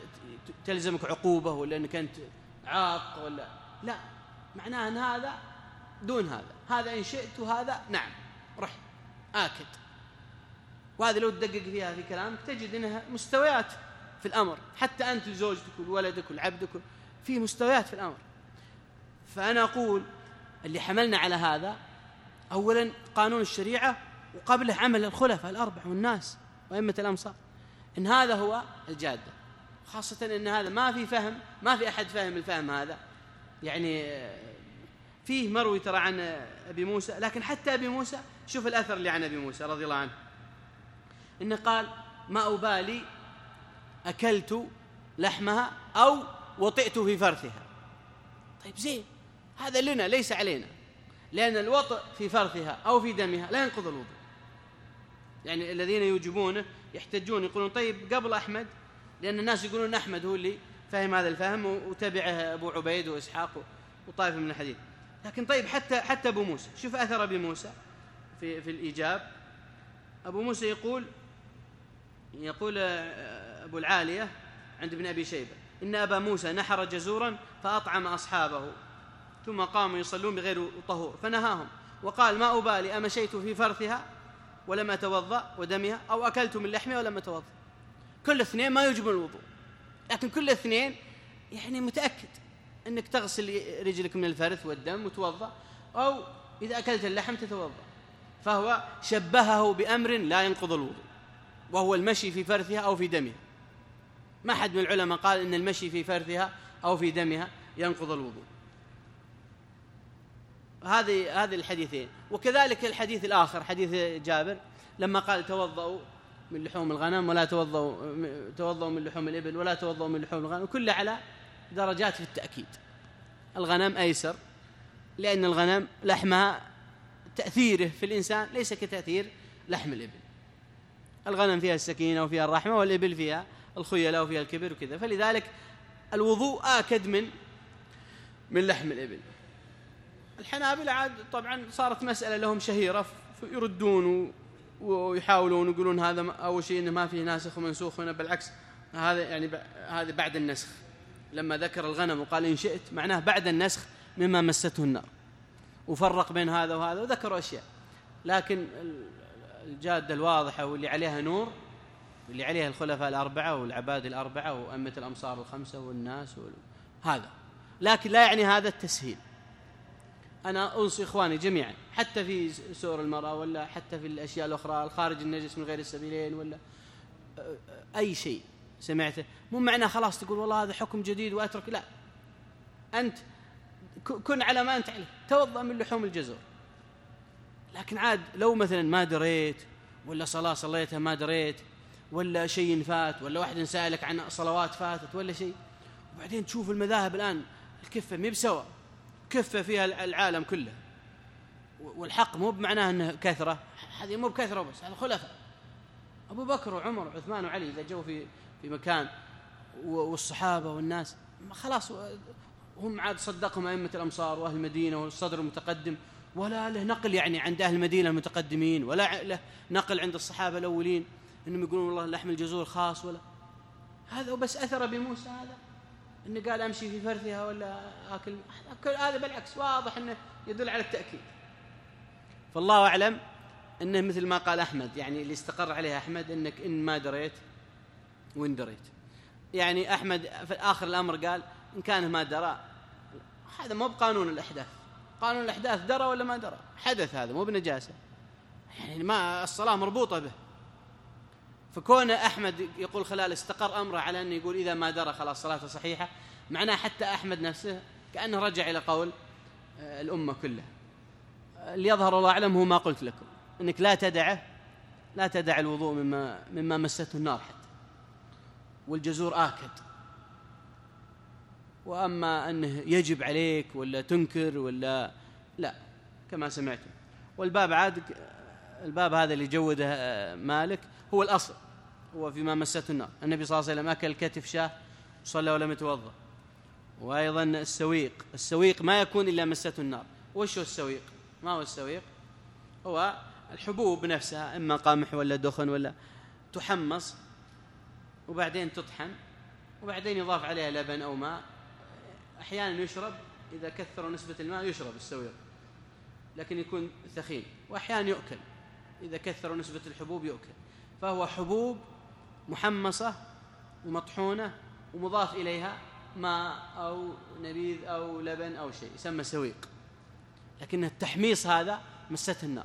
تلزمك عقوبة ولا أنك أنت عاق، ولا لا، معناه أن هذا دون هذا، هذا إن شئت وهذا نعم رح آكد. وهذا لو تدقق فيها في كلامك تجد أنها مستويات في الأمر، حتى أنت لزوجتك ولولدك ولعبدك في مستويات في الأمر. فأنا أقول اللي حملنا على هذا أولا قانون الشريعة، وقبله عمل الخلفاء الأربع والناس وأئمة الأمصار، إن هذا هو الجادة. خاصة إن هذا ما في فهم، ما في أحد فهم الفهم هذا. يعني فيه مروي ترى عن أبي موسى، لكن حتى أبي موسى شوف الأثر اللي عن أبي موسى رضي الله عنه، إنه قال: ما أبالي أكلت لحمها أو وطئت في فرثها. طيب زين، هذا لنا ليس علينا، لأن الوطئ في فرثها أو في دمها لا ينقض الوضوء. يعني الذين يوجبونه يحتجون يقولون: طيب قبل أحمد، لأن الناس يقولون أحمد هو اللي فهم هذا الفهم وتبعه أبو عبيد وإسحاق وطائفة من الحديث. لكن طيب حتى حتى أبو موسى، شوف أثر أبي موسى في في الإيجاب. أبو موسى يقول يقول أبو العالية عند ابن أبي شيبة: إن أبا موسى نحر جزورا فأطعم أصحابه ثم قاموا يصلون بغير طهور فنهاهم وقال: ما أبالي أمشيت في فرثها ولم أتوضأ ودمها، أو أكلت من لحمها ولم أتوضأ. كل اثنين ما يجب الوضوء، لكن كل اثنين يعني متأكد أنك تغسل رجلك من الفرث والدم وتوضأ، أو إذا أكلت اللحم تتوضأ. فهو شبهه بأمر لا ينقض الوضوء، وهو المشي في فرثها أو في دمها. ما حد من العلماء قال إن المشي في فرثها أو في دمها ينقض الوضوء. هذه هذه الحديثين. وكذلك الحديث الآخر حديث جابر لما قال: توضأوا من لحوم الغنم ولا توضأوا توضأوا من لحوم الإبل ولا توضأوا من لحوم الغنم، كله على درجات في التأكيد. الغنم أيسر، لأن الغنم لحمها تأثيره في الإنسان ليس كتأثير لحم الإبل. الغنم فيها السكينة وفيها الرحمة، والإبل فيها الخيلاء وفيها الكبر وكذا، فلذلك الوضوء آكد من من لحم الإبل. الحنابلة عاد طبعا صارت مسألة لهم شهيرة، يردون ويحاولون يقولون هذا أول شيء إنه ما فيه ناسخ ومنسوخ هنا، بالعكس هذا يعني هذا بعد النسخ. لما ذكر الغنم وقال إن شئت معناه بعد النسخ مما مسته النار، وفرق بين هذا وهذا وذكروا أشياء. لكن الجادة الواضحة واللي عليها نور، واللي عليها الخلفاء الأربعة والعباد الأربعة وأئمة الأمصار الخمسة والناس هذا، لكن لا يعني هذا التسهيل. أنا أوصي إخواني جميعا حتى في سور المرأة ولا حتى في الأشياء الأخرى، الخارج النجس من غير السبيلين ولا أي شيء سمعته، مو معناه خلاص تقول والله هذا حكم جديد وأترك، لا، أنت كن على ما أنت عليه، توضأ من لحوم الجزور. لكن عاد لو مثلا ما دريت ولا صلاة صليتها ما دريت ولا شيء فات ولا واحد سألك عن صلوات فاتت ولا شيء، وبعدين تشوف المذاهب الآن الكفة مي بسوا، كفة فيها العالم كله، والحق مو بمعناه أنه كثرة، هذه مو بكثرة بس، هذا خلفاء أبو بكر وعمر وعثمان وعلي إذا جو في في مكان، والصحابة والناس خلاص هم عاد صدقهم أئمة الأمصار وأهل المدينة والصدر المتقدم، ولا له نقل يعني عند أهل المدينة المتقدمين، ولا له نقل عند الصحابة الأولين إنهم يقولون والله لحم الجزور خاص، ولا هذا وبس أثر بموسى هذا إنه قال أمشي في فرثها ولا آكل، هذا بالعكس واضح إنه يدل على التأكيد. فالله أعلم إنه مثل ما قال أحمد، يعني اللي استقر عليه أحمد إنك إن ما دريت وإن دريت، يعني أحمد في آخر الأمر قال إن كان ما درى، هذا مو بقانون الأحداث، قانون الأحداث درى ولا ما درى حدث، هذا مو بنجاسة، يعني ما الصلاة مربوطة به. فكون أحمد يقول خلال استقر أمره على أنه يقول إذا ما درى خلاص صلاته صحيحة، معناه حتى أحمد نفسه كأنه رجع إلى قول الأمة كلها. اللي يظهر الله أعلم هو ما قلت لكم، أنك لا تدعه لا تدع الوضوء مما, مما مسته النار حتى، والجزور آكد. وأما أنه يجب عليك ولا تنكر ولا لا كما سمعتم. والباب عاد الباب هذا اللي جوده مالك هو الأصل، هو فيما مسته النار. النبي صلى الله عليه وسلم أكل كتف شاه وصلى ولم يتوضأ. وأيضا السويق، السويق ما يكون إلا مسته النار. وش هو السويق؟ ما هو السويق؟ هو الحبوب نفسها، إما قمح ولا دخن ولا تحمص وبعدين تطحن وبعدين يضاف عليها لبن أو ماء. أحيانا يشرب إذا كثروا نسبة الماء يشرب السويق، لكن يكون ثخين. وأحيانا يؤكل إذا كثروا نسبة الحبوب يؤكل. فهو حبوب محمصة ومطحونة ومضاف إليها ماء أو نبيذ أو لبن أو شيء، يسمى سويق. لكن التحميص هذا مسته النار.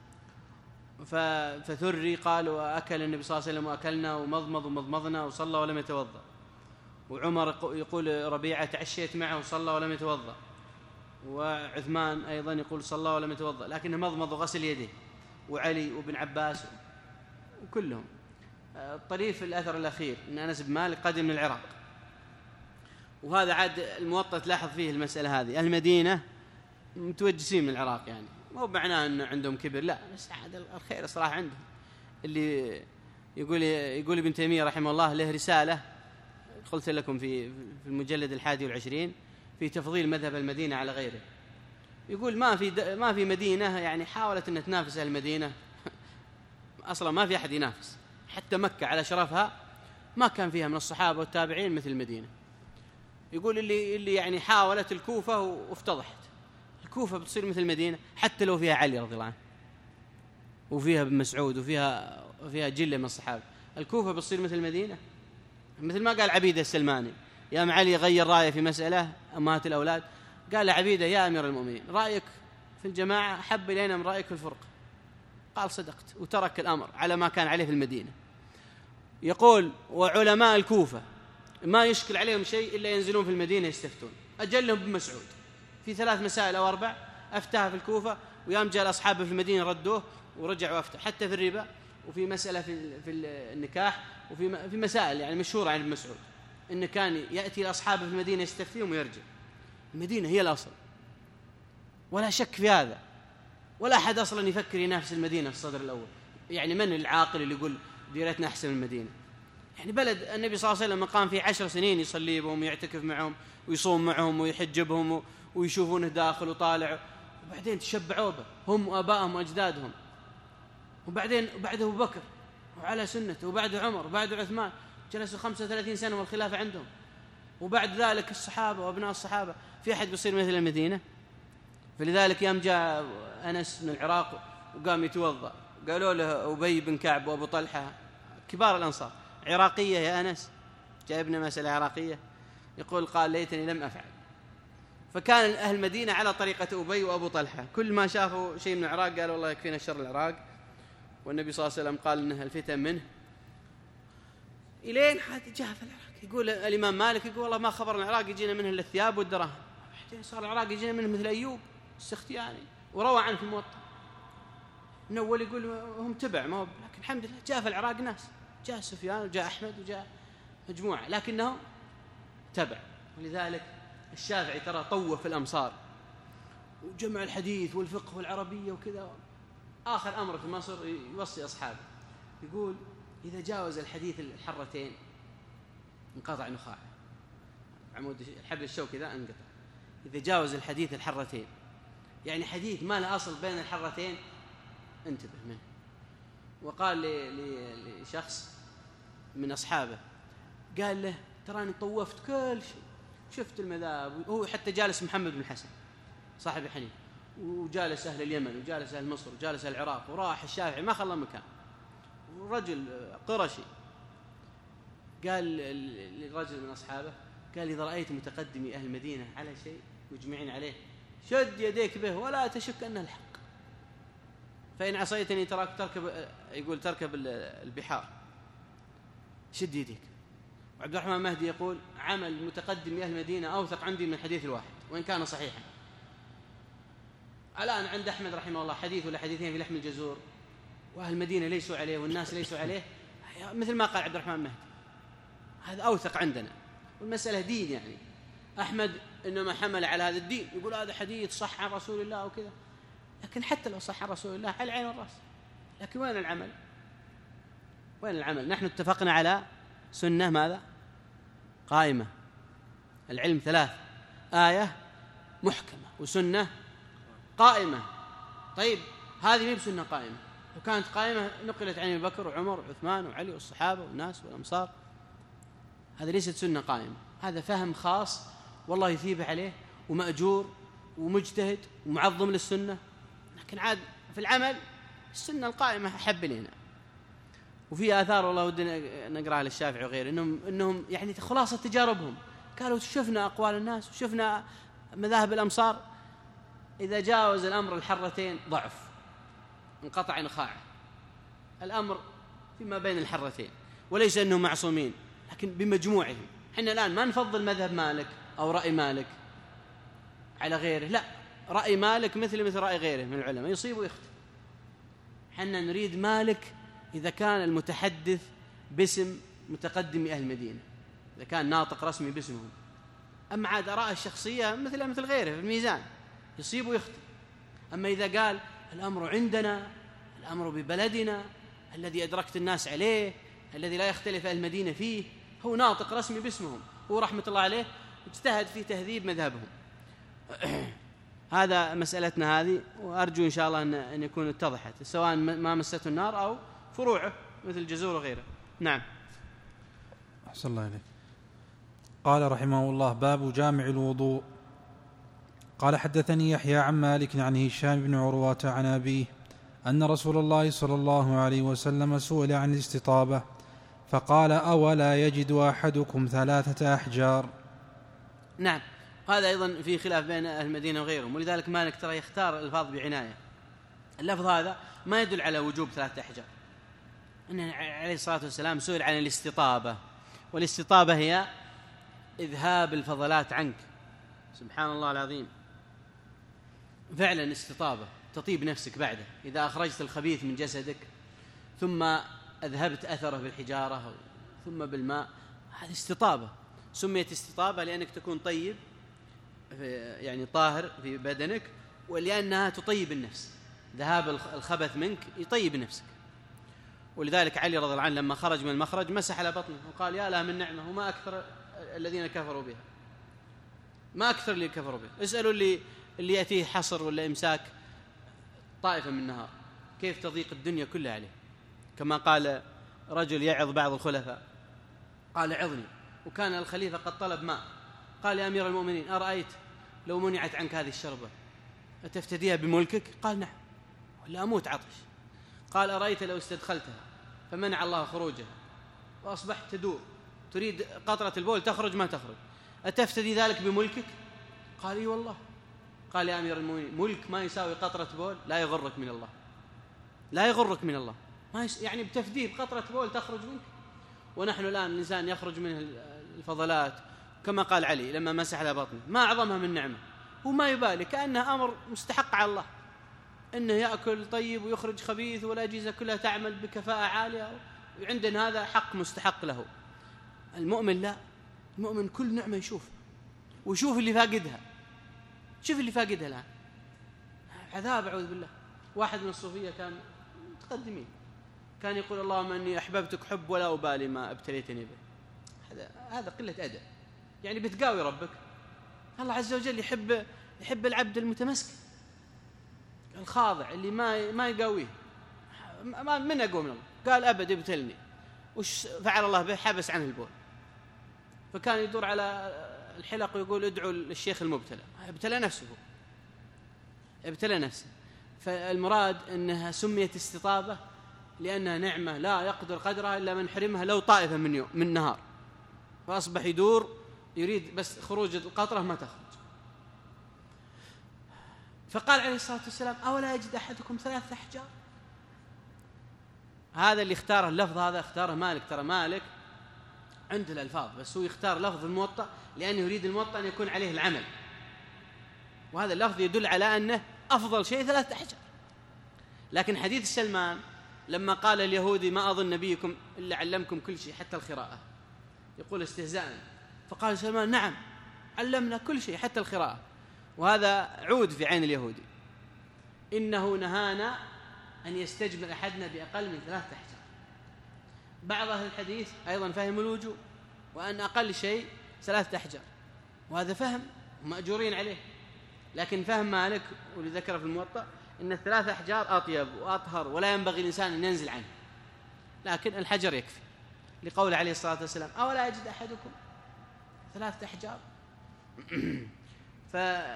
فثري قال وأكل النبي صلى الله عليه وسلم وأكلنا ومضمض ومضمضنا وصلى ولم يتوضأ. وعمر يقول ربيعة تعشيت معه وصلى ولم يتوضأ. وعثمان أيضا يقول صلى ولم يتوضأ لكنه مضمض وغسل يديه، وعلي وابن عباس وكلهم. الطريف الأثر الأخير أن أنس بن مالك قدم من العراق، وهذا عاد الموطأ تلاحظ فيه المسألة هذه. المدينة متوجسين من العراق، يعني مو بمعناه أن عندهم كبر، لا، بس عاد الخير صراحة عندهم. اللي يقول يقول ابن تيمية رحمه الله له رسالة قلت لكم في في المجلد الحادي والعشرين في تفضيل مذهب المدينة على غيره. يقول ما في ما في مدينة يعني حاولت أن تنافس المدينة، أصلا ما في أحد ينافس، حتى مكة على شرفها ما كان فيها من الصحابة والتابعين مثل المدينة. يقول اللي اللي يعني حاولت الكوفة وافتضحت. الكوفة بتصير مثل المدينة حتى لو فيها علي رضي الله عنه وفيها ابن مسعود وفيها وفيها جلة من الصحابة، الكوفة بتصير مثل المدينة. مثل ما قال عبيدة السلماني يا معالي غير رأيه في مسألة أمهات الأولاد، قال عبيدة يا أمير المؤمنين رأيك في الجماعة أحب إلينا من رأيك في الفرقة. قال صدقت، وترك الأمر على ما كان عليه في المدينة. يقول وعلماء الكوفة ما يشكل عليهم شيء إلا ينزلون في المدينة يستفتون. أجلهم ابن مسعود في ثلاث مسائل أو أربع أفتها في الكوفة، ويام جاء أصحابه في المدينة ردوه ورجع وافتح، حتى في الربا وفي مسألة في في النكاح وفي في مسائل يعني مشهورة عن ابن مسعود إنه كان يأتي لأصحابه في المدينة يستفتيهم ويرجع. المدينة هي الأصل ولا شك في هذا. ولا أحد أصلا يفكر ينافس المدينة في الصدر الأول. يعني من العاقل اللي يقول ديرتنا أحسن من المدينة؟ يعني بلد النبي صلى الله عليه وسلم قام فيه عشر سنين يصلي بهم ويعتكف معهم ويصوم معهم ويحج بهم ويشوفونه داخل وطالع، وبعدين تشبعوا به هم وآبائهم وأجدادهم، وبعدين بعده أبو بكر وعلى سنته، وبعده عمر، وبعده عثمان، جلسوا خمسة وثلاثين سنة والخلافة عندهم، وبعد ذلك الصحابة وأبناء الصحابة. في أحد بيصير مثل المدينة؟ فلذلك يوم جاء أنس من العراق وقام يتوضأ، قالوا له أبي بن كعب وأبو طلحة كبار الأنصار: عراقية يا أنس؟ جايبنا مسألة عراقية؟ يقول: قال: ليتني لم أفعل. فكان أهل المدينة على طريقة أبي وأبو طلحة، كل ما شافوا شيء من العراق قالوا: والله يكفينا شر العراق، والنبي صلى الله عليه وسلم قال إنها الفتن منه. إلين حد جاء في العراق يقول الإمام مالك، يقول: والله ما خبر العراق يجينا منه إلا الثياب والدراهم. بعدين صار العراق يجينا منه مثل أيوب السختياني، وروى عنه في الموطأ. من أول يقول هم تبع، ما هو، لكن الحمد لله جاء في العراق ناس، جاء سفيان وجاء أحمد وجاء مجموعة، لكنه تبع. ولذلك الشافعي ترى طوف في الأمصار وجمع الحديث والفقه والعربية وكذا. آخر أمر في مصر يوصي أصحابه، يقول: إذا جاوز الحديث الحرتين انقطع نخاعه، عمود الحبل الشوكي ذا انقطع. إذا جاوز الحديث الحرتين، يعني حديث ما له أصل بين الحرتين، انتبه منه. وقال لشخص من أصحابه، قال له: تراني طوفت كل شيء، شفت المذاهب، هو حتى جالس محمد بن الحسن صاحب الحنيف، وجالس أهل اليمن، وجالس أهل مصر، وجالس أهل العراق، وراح الشافعي ما خلى مكان، ورجل قرشي. قال للرجل من أصحابه، قال: إذا رأيت متقدمي أهل المدينة على شيء مجمعين عليه شد يديك به ولا تشك أنه الحق، فإن عصيتني تراك تركب، يقول تركب البحار، شد يديك. وعبد الرحمن مهدي يقول: عمل متقدم أهل المدينة أوثق عندي من الحديث الواحد وإن كان صحيحا. الآن عند أحمد رحمه الله حديث ولا حديثين في لحم الجزور، وأهل المدينة ليسوا عليه والناس ليسوا عليه، مثل ما قال عبد الرحمن مهدي، هذا أوثق عندنا، والمسألة دين. يعني أحمد إنما حمل على هذا الدين، يقول هذا حديث صح عن رسول الله وكذا، لكن حتى لو صح عن رسول الله على العين والرأس، لكن وين العمل؟ وين العمل؟ نحن اتفقنا على سنة ماذا؟ قائمة. العلم ثلاث: آية محكمة، وسنة قائمة. طيب هذه مي بسنة قائمة، وكانت قائمة نقلت عن أبي بكر وعمر وعثمان وعلي والصحابة والناس والأمصار، هذا ليست سنة قائمة، هذا فهم خاص والله يثيب عليه ومأجور ومجتهد ومعظم للسنة، لكن عاد في العمل السنة القائمة أحب لنا. وفي آثار والله ودنا نقرأها للشافعي وغيره، إنهم, إنهم يعني خلاصة تجاربهم، قالوا شفنا أقوال الناس وشفنا مذاهب الأمصار، إذا جاوز الأمر الحرتين ضعف، انقطع نخاعه. الأمر فيما بين الحرتين، وليس أنهم معصومين، لكن بمجموعهم. حنا الآن ما نفضل مذهب مالك أو رأي مالك على غيره، لا، رأي مالك مثل مثل رأي غيره من العلماء، يصيب ويخطئ. حنا نريد مالك إذا كان المتحدث باسم متقدم أهل المدينة، إذا كان ناطق رسمي باسمهم. أما عاد آراء الشخصية مثل مثل غيره في الميزان، يصيب ويخطئ. أما إذا قال الأمر عندنا، الأمر ببلدنا الذي أدركت الناس عليه، الذي لا يختلف أهل المدينة فيه، هو ناطق رسمي باسمهم، هو رحمة الله عليه اجتهد في تهذيب مذهبهم. هذا مسألتنا هذه، وأرجو إن شاء الله أن يكون اتضحت، سواء ما مسته النار أو فروعه مثل الجزور وغيره. نعم. أحسن الله إليك. قال رحمه الله: باب جامع الوضوء. قال: حدثني يحيى عن مالك عن هشام بن عروة عن أبيه أن رسول الله صلى الله عليه وسلم سئل عن الاستطابة فقال: أولا يجد أحدكم ثلاثة أحجار؟ نعم، هذا أيضا في خلاف بين أهل المدينة وغيرهم، ولذلك مالك ترى يختار الألفاظ بعناية. اللفظ هذا ما يدل على وجوب ثلاثة أحجار، أن عليه الصلاة والسلام سئل عن الاستطابة، والاستطابة هي إذهاب الفضلات عنك. سبحان الله العظيم، فعلا استطابة، تطيب نفسك بعده إذا أخرجت الخبيث من جسدك ثم أذهبت أثره بالحجارة ثم بالماء، هذه استطابة. سميت استطابة لأنك تكون طيب، يعني طاهر في بدنك، ولأنها تطيب النفس. ذهاب الخبث منك يطيب نفسك. ولذلك علي رضي الله عنه لما خرج من المخرج مسح على بطنه وقال يا لها من نعمة وما أكثر الذين كفروا بها، ما أكثر اللي كفروا بها. اسألوا اللي, اللي يأتيه حصر ولا إمساك طائفة من النهار كيف تضيق الدنيا كلها عليه. كما قال رجل يعظ بعض الخلفاء قال عظني، وكان الخليفة قد طلب ماء، قال يا أمير المؤمنين أرأيت لو منعت عنك هذه الشربة أتفتديها بملكك؟ قال نعم، ولا أموت عطش. قال أرأيت لو استدخلتها فمنع الله خروجها وأصبحت تدور تريد قطرة البول تخرج ما تخرج، أتفتدي ذلك بملكك؟ قال إي والله. قال يا أمير المؤمنين ملك ما يساوي قطرة بول لا يغرك من الله، لا يغرك من الله، ما يس... يعني بتفديه بقطرة بول تخرج منك. ونحن الآن الإنسان يخرج منه الفضلات كما قال علي لما مسح على بطنه ما أعظمها من نعمة، وما يبالي كأنها أمر مستحق على الله إنه يأكل طيب ويخرج خبيث، والأجهزة كلها تعمل بكفاءة عالية، وعندنا هذا حق مستحق له. المؤمن لا، المؤمن كل نعمة يشوف ويشوف اللي فاقدها. شوف اللي فاقدها الآن عذاب أعوذ بالله. واحد من الصوفية كان متقدمين كان يقول اللهم أني أحببتك حب ولا أبالي ما ابتليتني به. هذا هذا قلة أدب، يعني بتقاوي ربك. الله عز وجل يحب يحب العبد المتمسك الخاضع اللي ما ما يقاويه. ما من أقوى من الله؟ قال أبد ابتلني. وش فعل الله به؟ حبس عنه البول. فكان يدور على الحلق ويقول ادعوا للشيخ المبتلى. ابتلى نفسه، ابتلى نفسه. فالمراد أنها سميت استطابة لأنها نعمة لا يقدر قدرها إلا من حرمها لو طائفة من يوم من نهار، فأصبح يدور يريد بس خروج القطرة ما تخرج. فقال عليه الصلاة والسلام أولا يجد أحدكم ثلاثة أحجار. هذا اللي اختاره اللفظ هذا اختاره مالك، ترى مالك عنده الألفاظ بس هو يختار لفظ الموطأ لأنه يريد الموطأ أن يكون عليه العمل، وهذا اللفظ يدل على أنه أفضل شيء ثلاثة أحجار. لكن حديث سلمان لما قال اليهودي ما أظن نبيكم إلا علمكم كل شيء حتى القراءة، يقول استهزاء، فقال سلمان نعم علمنا كل شيء حتى القراءة، وهذا عود في عين اليهودي. إنه نهانا أن يستجمل أحدنا بأقل من ثلاثة أحجار. بعض أهل الحديث أيضا فهم الوجوب وأن أقل شيء ثلاثة أحجار، وهذا فهم مأجورين عليه. لكن فهم مالك واللي ذكر في الموطأ إن الثلاثة أحجار أطيب وأطهر ولا ينبغي الإنسان أن ينزل عنه، لكن الحجر يكفي لقول عليه الصلاة والسلام أولا يجد أحدكم ثلاثة أحجار. ف...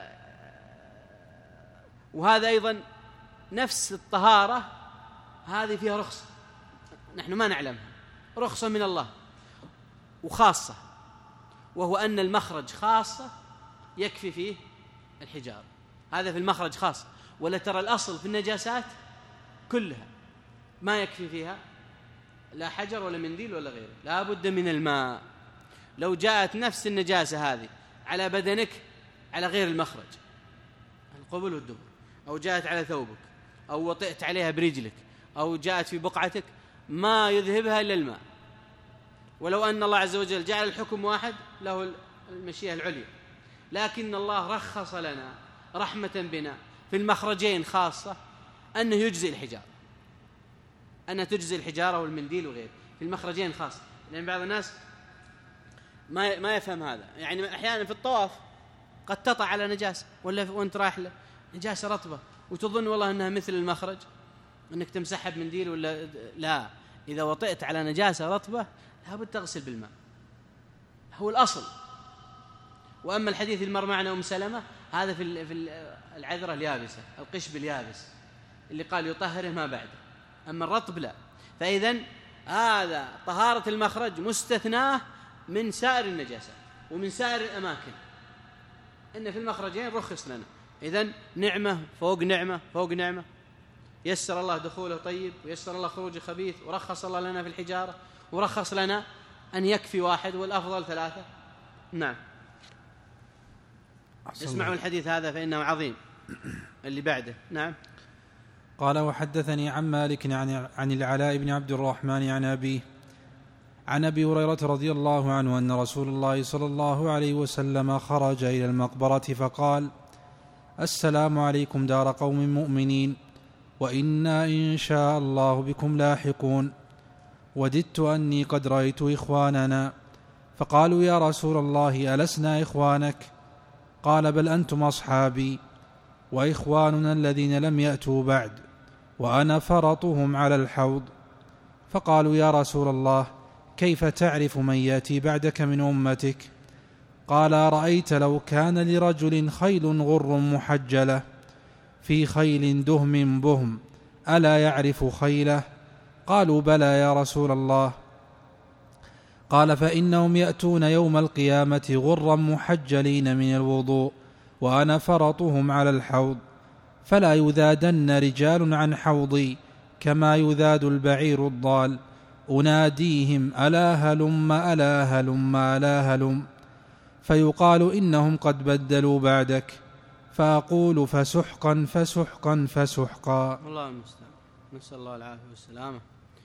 وهذا أيضا نفس الطهارة هذه فيها رخصة نحن ما نعلمها، رخصة من الله وخاصة، وهو أن المخرج خاصة يكفي فيه الحجار. هذا في المخرج خاصة، ولا ترى الأصل في النجاسات كلها ما يكفي فيها لا حجر ولا منديل ولا غيره، لا بد من الماء. لو جاءت نفس النجاسة هذه على بدنك على غير المخرج القبل والدبر، أو جاءت على ثوبك أو وطئت عليها برجلك أو جاءت في بقعتك، ما يذهبها إلا الماء. ولو أن الله عز وجل جعل الحكم واحد له المشيئة العليا، لكن الله رخص لنا رحمة بنا في المخرجين خاصة أنه يجزي الحجارة، أنها تجزي الحجارة والمنديل وغيره في المخرجين خاصة. لأن بعض الناس ما ما يفهم هذا، يعني أحيانا في الطواف قد تطع على نجاسة ولا وأنت رايح له نجاسة رطبة وتظن والله أنها مثل المخرج أنك تمسحها بمنديل ولا لا، إذا وطئت على نجاسة رطبة لابد تغسل بالماء، هو الأصل. وأما الحديث المر معنا أم سلمة هذا في في العذرة اليابسة القشب اليابس اللي قال يطهره ما بعده، أما الرطب لا. فإذن هذا طهارة المخرج مستثناه من سائر النجاسات ومن سائر الأماكن، إن في المخرجين رخص لنا. إذن نعمة فوق نعمة فوق نعمة، يسر الله دخوله طيب ويسر الله خروجه خبيث، ورخص الله لنا في الحجارة، ورخص لنا أن يكفي واحد والأفضل ثلاثة. نعم. اسمعوا الحديث هذا فإنه عظيم اللي بعده. نعم. قال وحدثني عن مالك عن, عن العلاء بن عبد الرحمن عن أبيه عن أبي هريرة رضي الله عنه أن رسول الله صلى الله عليه وسلم خرج إلى المقبرة فقال السلام عليكم دار قوم مؤمنين وإنا إن شاء الله بكم لاحقون. وددت أني قد رأيت إخواننا. فقالوا يا رسول الله ألسنا إخوانك؟ قال بل أنتم أصحابي وإخواننا الذين لم يأتوا بعد، وأنا فرطهم على الحوض. فقالوا يا رسول الله كيف تعرف من يأتي بعدك من أمتك؟ قال أرأيت لو كان لرجل خيل غر محجلة في خيل دهم بهم ألا يعرف خيله؟ قالوا بلى يا رسول الله. قال فإنهم يأتون يوم القيامة غرا محجلين من الوضوء، وأنا فرطهم على الحوض، فلا يذادن رجال عن حوضي كما يذاد البعير الضال، أناديهم ألا هلم ألا هلم ألا هلم، فيقال إنهم قد بدلوا بعدك، فأقول فسحقا فسحقا فسحقا. الله المستعان، نسأل الله العافية والسلامة.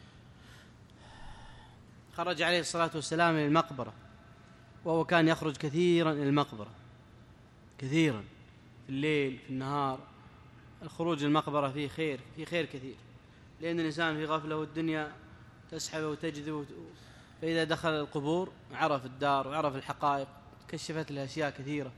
خرج عليه الصلاة والسلام إلى المقبرة، وهو كان يخرج كثيرا إلى المقبرة، كثيرا في الليل في النهار. الخروج للمقبرة فيه خير، فيه خير كثير، لأن الإنسان في غفلة والدنيا تسحبه وتجذبه، فإذا دخل القبور عرف الدار وعرف الحقائق، كشفت له أشياء كثيرة.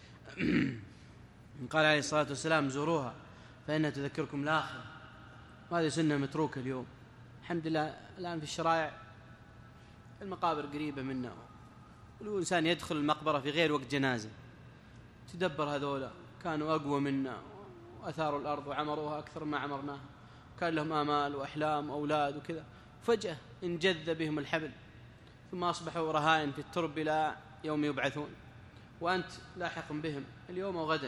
قال عليه الصلاة والسلام زوروها فإنها تذكركم الآخرة، وهذه سنة متروكة اليوم الحمد لله. الآن في الشرائع المقابر قريبة منا، والإنسان يدخل المقبرة في غير وقت جنازة، تدبر هذولا كانوا أقوى منا وأثاروا الأرض وعمروها أكثر ما عمرناها، كان لهم آمال وأحلام وأولاد وكذا، فجأة انجذ بهم الحبل ثم أصبحوا رهائن في الترب إلى يوم يبعثون، وأنت لاحق بهم اليوم وغدا.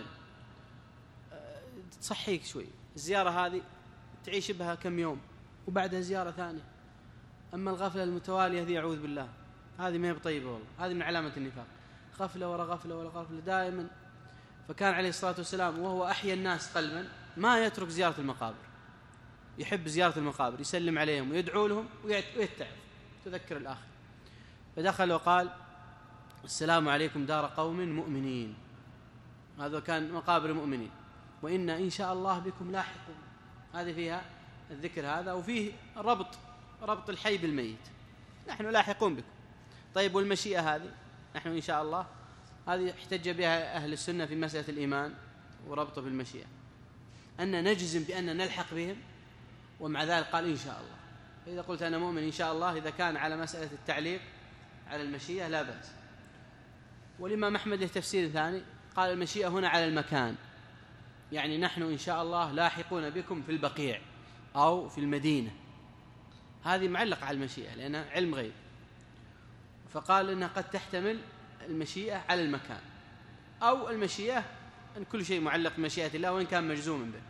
تصحيك شوي الزيارة هذه، تعيش بها كم يوم وبعدها زيارة ثانية. أما الغفلة المتوالية هذه أعوذ بالله، هذه ما هي بطيبة والله، هذه من علامة النفاق، غفلة ولا غفلة ولا غفلة دائما. فكان عليه الصلاة والسلام وهو أحيا الناس قلبا ما يترك زيارة المقابر، يحب زيارة المقابر، يسلم عليهم ويدعو لهم ويتعظ، تذكر الآخر. فدخل وقال السلام عليكم دار قوم مؤمنين، هذا كان مقابر مؤمنين، وإنا إن شاء الله بكم لاحقون. هذه فيها الذكر هذا، وفيه ربط ربط الحي بالميت، نحن لاحقون بكم. طيب والمشيئة هذه نحن إن شاء الله، هذه احتج بها أهل السنة في مسألة الإيمان وربطه بالمشيئة، أن نجزم بأن نلحق بهم، ومع ذلك قال إن شاء الله. فإذا قلت أنا مؤمن إن شاء الله، إذا كان على مسألة التعليق على المشيئة لا بأس. والإمام أحمد له تفسير ثاني، قال المشيئة هنا على المكان، يعني نحن إن شاء الله لاحقون بكم في البقيع أو في المدينة، هذه معلقة على المشيئة لأنها علم غيب. فقال إنها قد تحتمل المشيئة على المكان، أو المشيئة أن كل شيء معلق بمشيئة الله وإن كان مجزوما به.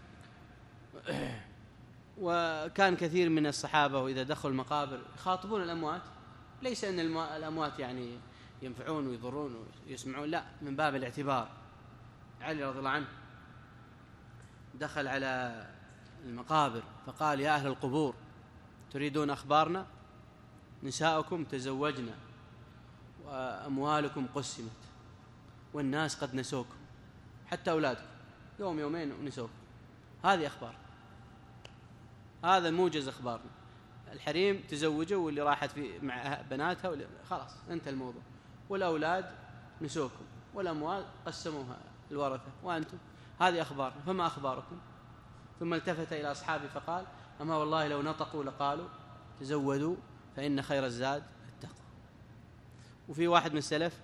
وكان كثير من الصحابة وإذا دخلوا المقابر يخاطبون الأموات، ليس أن الأموات يعني ينفعون ويضرون ويسمعون، لا، من باب الاعتبار. علي رضي الله عنه دخل على المقابر فقال يا أهل القبور تريدون أخبارنا؟ نساؤكم تزوجنا وأموالكم قسمت والناس قد نسوكم، حتى أولادكم يوم يومين ونسوكم، هذه أخبار، هذا موجز أخبارنا. الحريم تزوجوا واللي راحت في مع بناتها واللي خلاص انتهى الموضوع، والأولاد نسوكم والأموال قسموها الورثة وأنتم، هذه أخبارنا، فما أخباركم؟ ثم التفت إلى أصحابه فقال أما والله لو نطقوا لقالوا تزودوا فإن خير الزاد التقوى. وفي واحد من السلف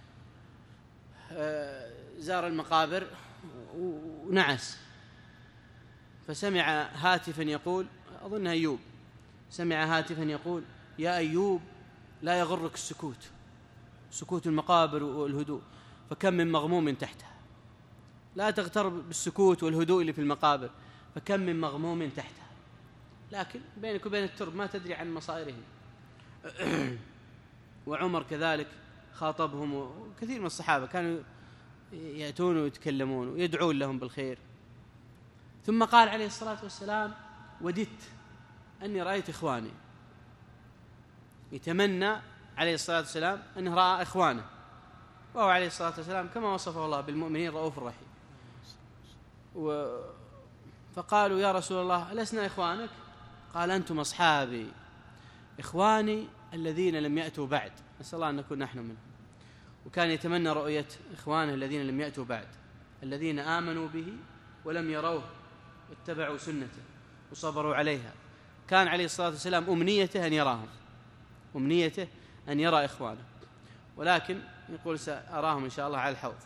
زار المقابر ونعس، فسمع هاتفا يقول، أظن أيوب، سمع هاتفا يقول يا أيوب لا يغرك السكوت، سكوت المقابر والهدوء، فكم من مغموم تحتها، لا تغتر بالسكوت والهدوء اللي في المقابر، فكم من مغموم تحتها، لكن بينك وبين الترب ما تدري عن مصائرهم. وعمر كذلك خاطبهم، وكثير من الصحابة كانوا يأتون ويتكلمون ويدعون لهم بالخير. ثم قال عليه الصلاة والسلام وددت أني رأيت إخواني، يتمنى عليه الصلاة والسلام أنه رأى إخوانه، وهو عليه الصلاة والسلام كما وصفه الله بالمؤمنين رؤوف رحيم. و... فقالوا يا رسول الله ألسنا إخوانك؟ قال أنتم أصحابي، إخواني الذين لم يأتوا بعد، نسأل الله أن نكون نحن منهم. وكان يتمنى رؤية إخوانه الذين لم يأتوا بعد، الذين آمنوا به ولم يروه واتبعوا سنته وصبروا عليها. كان عليه الصلاة والسلام أمنيته أن يراهم، أمنيته أن يرى إخوانه، ولكن يقول سأراهم إن شاء الله على الحوض.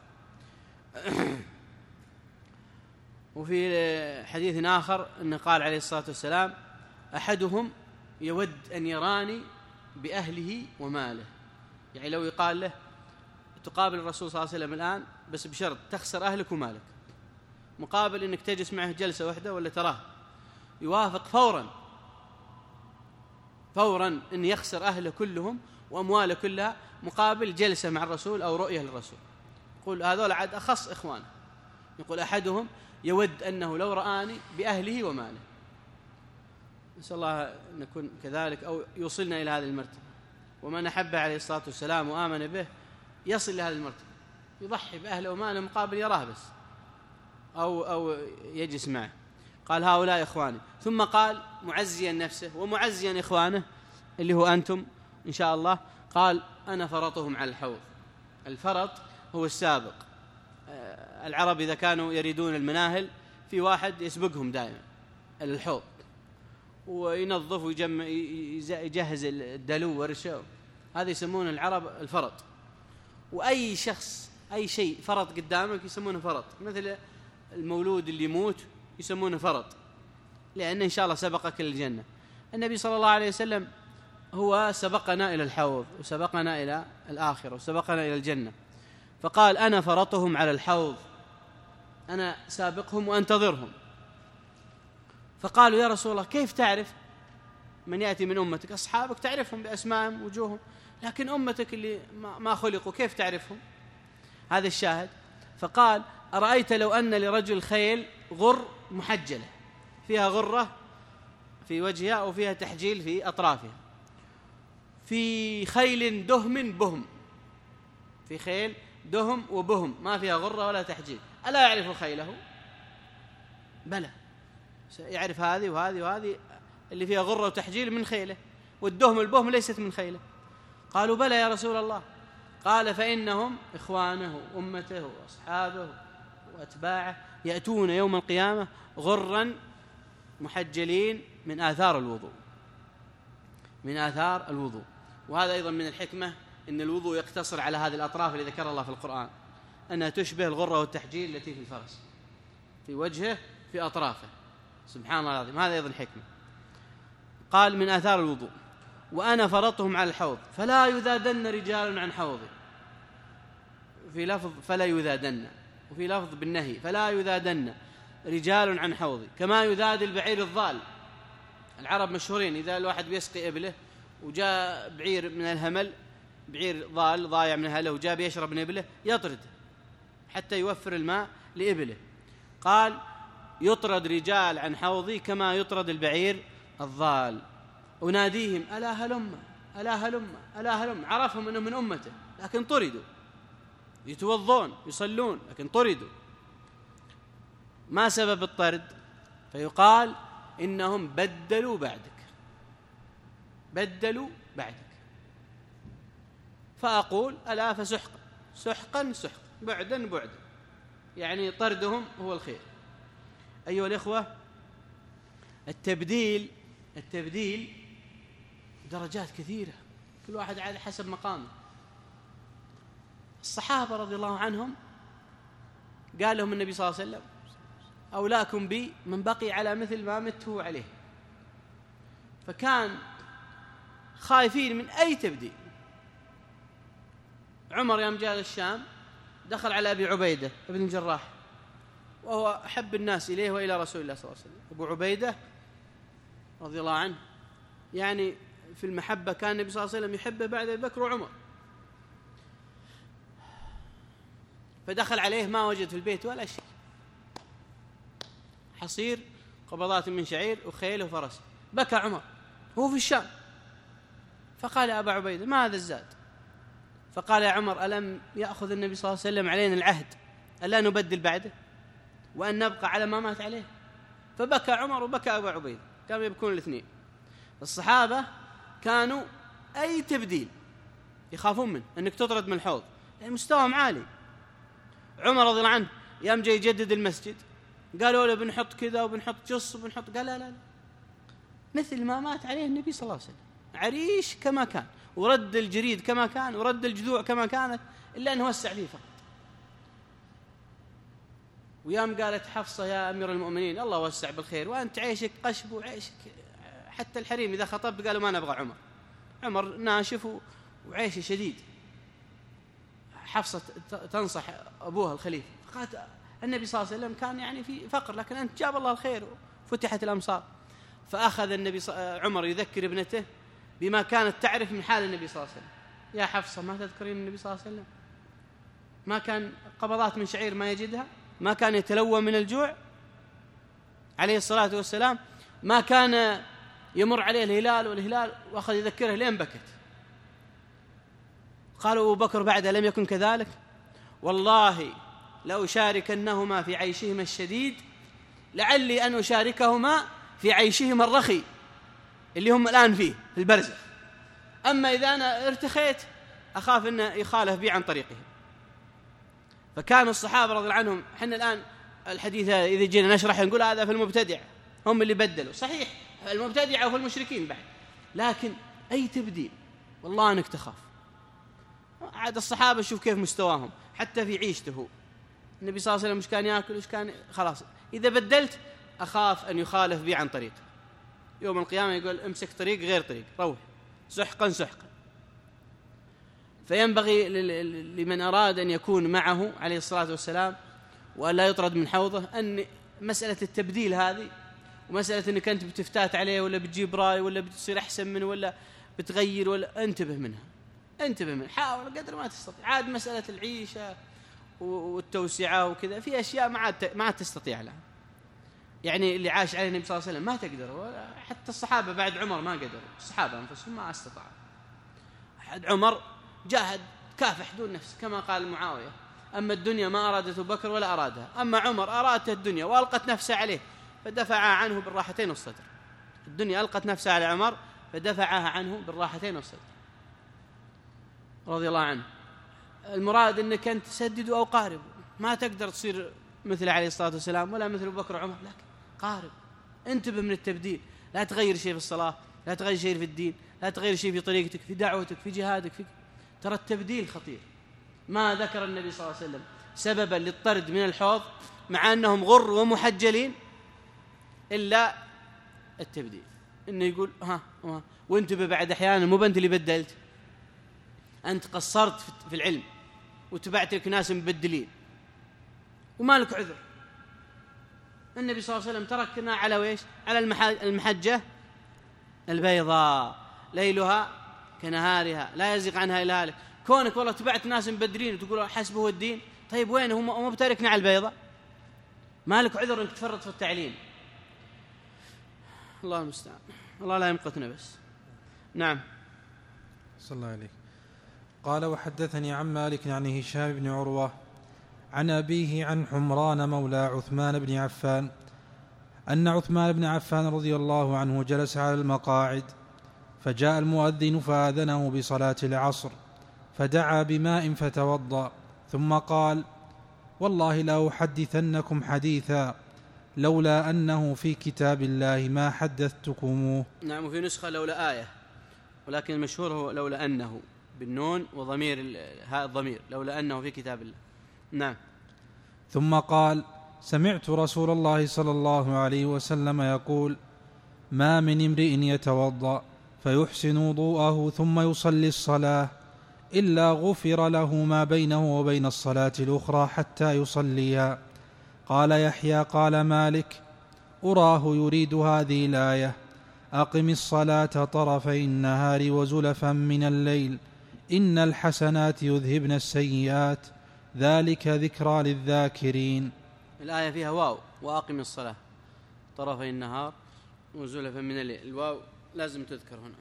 وفي حديث آخر أنه قال عليه الصلاة والسلام أحدهم يود أن يراني بأهله وماله، يعني لو يقال له تقابل الرسول صلى الله عليه وسلم الآن بس بشرط تخسر أهلك ومالك، مقابل أنك تجلس معه جلسة واحدة ولا تراه، يوافق فورا فورا أن يخسر أهله كلهم وأمواله كلها مقابل جلسة مع الرسول أو رؤية للرسول. يقول هذول عاد أخص إخوانه. يقول أحدهم يود أنه لو رآني بأهله وماله. نسأل الله أن نكون كذلك أو يوصلنا إلى هذه المرتبة. ومن أحب عليه الصلاة والسلام وآمن به يصل لهذه المرتبة، يضحي بأهله وماله مقابل يراه بس أو, أو يجلس معه. قال هؤلاء إخواني، ثم قال معزيا نفسه ومعزيا إخوانه اللي هو أنتم إن شاء الله، قال أنا فرطهم على الحوض. الفرط هو السابق. العرب إذا كانوا يريدون المناهل في واحد يسبقهم دائما الحوض وينظف ويجمع يجهز الدلو ورشه، هذا يسمونه العرب الفرط. وأي شخص أي شيء فرط قدامك يسمونه فرط، مثل المولود اللي يموت يسمونه فرط، لأن إن شاء الله سبقك للجنة. النبي صلى الله عليه وسلم هو سبقنا إلى الحوض وسبقنا إلى الآخرة وسبقنا إلى الجنة، فقال أنا فرطهم على الحوض، أنا سابقهم وأنتظرهم. فقالوا يا رسول الله كيف تعرف من يأتي من أمتك؟ أصحابك تعرفهم بأسمائهم وجوههم، لكن أمتك اللي ما خلقوا كيف تعرفهم؟ هذا الشاهد. فقال أرأيت لو أن لرجل خيل غر محجلة فيها غرة في وجهها أو فيها تحجيل في أطرافها، في خيل دهم بهم، في خيل دهم وبهم ما فيها غرة ولا تحجيل، ألا يعرف خيله؟ بلى يعرف هذه وهذه وهذه اللي فيها غرة وتحجيل من خيله، والدهم البهم ليست من خيله. قالوا بلى يا رسول الله. قال فإنهم إخوانه أمته وأصحابه وأتباعه يأتون يوم القيامة غرا محجلين من آثار الوضوء، من آثار الوضوء. وهذا أيضا من الحكمة أن الوضوء يقتصر على هذه الأطراف اللي ذكر الله في القرآن، أنها تشبه الغرة والتحجيل التي في الفرس في وجهه في أطرافه، سبحان الله العظيم. هذا أيضا حكمة. قال من آثار الوضوء وأنا فرطهم على الحوض فلا يذادن رجال عن حوضي، في لفظ فلا يذادن، وفي لفظ بالنهي فلا يذادن رجال عن حوضي كما يذاد البعير الضال. العرب مشهورين إذا الواحد بيسقي إبله وجاء بعير من الهمل، بعير ضال ضايع من أهله وجاء بيشرب من إبله يطرد حتى يوفر الماء لإبله. قال يطرد رجال عن حوضي كما يطرد البعير الضال. أناديهم ألا هلم ألا هلم ألا هلم، عرفهم أنهم من أمته لكن طردوا، يتوضون يصلون لكن طردوا. ما سبب الطرد؟ فيقال إنهم بدلوا بعدك، بدلوا بعدك. فأقول ألا فسحقا سحقا سحقا بعدا بعدا، يعني طردهم هو الخير. أيها الإخوة، التبديل التبديل درجات كثيرة، كل واحد على حسب مقامه. الصحابة رضي الله عنهم قال لهم النبي صلى الله عليه وسلم أولاكم بي من بقي على مثل ما مت هو عليه، فكان خايفين من أي تبديل. عمر يوم جاء الشام دخل على أبي عبيدة ابن الجراح وهو أحب الناس إليه وإلى رسول الله صلى الله عليه وسلم. أبو عبيدة رضي الله عنه يعني في المحبة كان النبي صلى الله عليه وسلم يحبه بعد أبي بكر وعمر. فدخل عليه ما وجد في البيت ولا شيء، حصير قبضات من شعير وخيل وفرس. بكى عمر هو في الشام، فقال يا أبا عبيدة ما هذا الزاد؟ فقال يا عمر ألم يأخذ النبي صلى الله عليه وسلم علينا العهد ألا نبدل بعده وأن نبقى على ما مات عليه؟ فبكى عمر وبكى أبو عبيدة، كانوا يبكون الاثنين. الصحابة كانوا أي تبديل يخافون منه، أنك تطرد من الحوض، يعني مستواهم عالي. عمر رضي الله عنه يوم جاي يجدد المسجد قالوا له بنحط كذا وبنحط جص وبنحط، قال لا لا لا، مثل ما مات عليه النبي صلى الله عليه وسلم، عريش كما كان، ورد الجريد كما كان، ورد الجذوع كما كانت، إلا أنه وسع فيه فقط. ويام قالت حفصة يا أمير المؤمنين الله وسع بالخير، وأنت عيشك قشب وعيشك، حتى الحريم إذا خطبت قالوا ما نبغى عمر، عمر ناشف وعيشه شديد. حفصة تنصح أبوها الخليفة، قالت النبي صلى الله عليه وسلم كان يعني في فقر، لكن أنت جاب الله الخير وفتحت الأمصار. فأخذ النبي عمر يذكر ابنته بما كانت تعرف من حال النبي صلى الله عليه وسلم. يا حفصة ما تذكرين النبي صلى الله عليه وسلم؟ ما كان قبضات من شعير ما يجدها، ما كان يتلوى من الجوع عليه الصلاة والسلام، ما كان يمر عليه الهلال والهلال، وأخذ يذكره لين بكت. قالوا أبو بكر بعد لم يكن كذلك؟ والله لو شاركنهما في عيشهما الشديد لعلي أن أشاركهما في عيشهما الرخي اللي هم الآن فيه في البرزخ، أما إذا أنا ارتخيت أخاف أن يخالف بي عن طريقهم. فكانوا الصحابة رضي الله عنهم، حنا الآن الحديث إذا جينا نشرح نقول هذا في المبتدع، هم اللي بدلوا، صحيح المبتدع وفي المشركين بعد، لكن أي تبديل والله أنك تخاف. عاد الصحابة شوف كيف مستواهم حتى في عيشته، النبي صلى الله عليه وسلم مش كان يأكل وش كان، خلاص إذا بدلت أخاف أن يخالف بي عن طريقه، يوم القيامة يقول امسك طريق غير طريق، روح سحقا سحقا. فينبغي لمن أراد أن يكون معه عليه الصلاة والسلام وأن لا يطرد من حوضه أن مسألة التبديل هذه، ومسألة أنك أنت بتفتات عليه ولا بتجيب رأي ولا بتصير أحسن منه ولا بتغير، ولا انتبه منها، انتبه منها، حاول قدر ما تستطيع. عاد مسألة العيشة والتوسعة وكذا في أشياء ما عاد ما عاد تستطيع لها، يعني اللي عاش عليه النبي صلى الله عليه وسلم ما تقدر، حتى الصحابة بعد عمر ما قدروا، الصحابة أنفسهم ما استطاعوا. حد عمر جاهد كافح دون نفس كما قال معاوية، أما الدنيا ما أرادته بكر ولا أرادها، أما عمر أرادت الدنيا وألقت نفسها عليه فدفع عنه بالراحتين والصدر. الدنيا ألقت نفسها على عمر فدفعها عنه بالراحتين والصدر رضي الله عنه. المراد أنك أنت تسدد أو قارب، ما تقدر تصير مثل عليه الصلاة والسلام ولا مثل بكر وعمر، لكن قارب، انتبه من التبديل، لا تغير شيء في الصلاة، لا تغير شيء في الدين، لا تغير شيء في طريقتك، في دعوتك، في جهادك، في ترى التبديل خطير. ما ذكر النبي صلى الله عليه وسلم سببا للطرد من الحوض مع أنهم غر ومحجلين إلا التبديل، إنه يقول ها, ها وانتبه بعد أحيانا مو بنت اللي بدلت، أنت قصرت في العلم وتبعت لك ناس مبدلين وما لك عذر. النبي صلى الله عليه وسلم تركنا على ويش؟ على المحجة البيضاء ليلها كنهارها لا يزيغ عنها إلا هالك. كونك والله تبعت ناس مبدلين وتقول حسبه الدين، طيب وين هم هم بتركنا على البيضاء؟ ما لك عذر انك تفرط في التعليم. الله المستعان، الله لا يمقتنا بس. نعم. صلى الله عليه. قال وحدثني عن مالك عن هشام بن عروة عن أبيه عن حمران مولى عثمان بن عفان أن عثمان بن عفان رضي الله عنه جلس على المقاعد فجاء المؤذن فآذنه بصلاة العصر فدعا بماء فتوضأ ثم قال والله لا أحدثنكم حديثا لولا أنه في كتاب الله ما حدثتكموه. نعم. وفي نسخة لولا آية، ولكن المشهور هو لولا أنه بالنون وضمير هذا الضمير لولا أنه في كتاب الله. نعم. ثم قال سمعت رسول الله صلى الله عليه وسلم يقول ما من امرئ يتوضأ فيحسن وضوءه ثم يصلي الصلاة إلا غفر له ما بينه وبين الصلاة الأخرى حتى يصليها. قال يحيى قال مالك أراه يريد هذه الآية أقم الصلاة طرفي النهار وزلفا من الليل إن الحسنات يذهبن السيئات ذلك ذكرى للذاكرين. الآية فيها واو، وأقم الصلاة طرفي النهار وزلفا من الليل، الواو لازم تذكر هنا.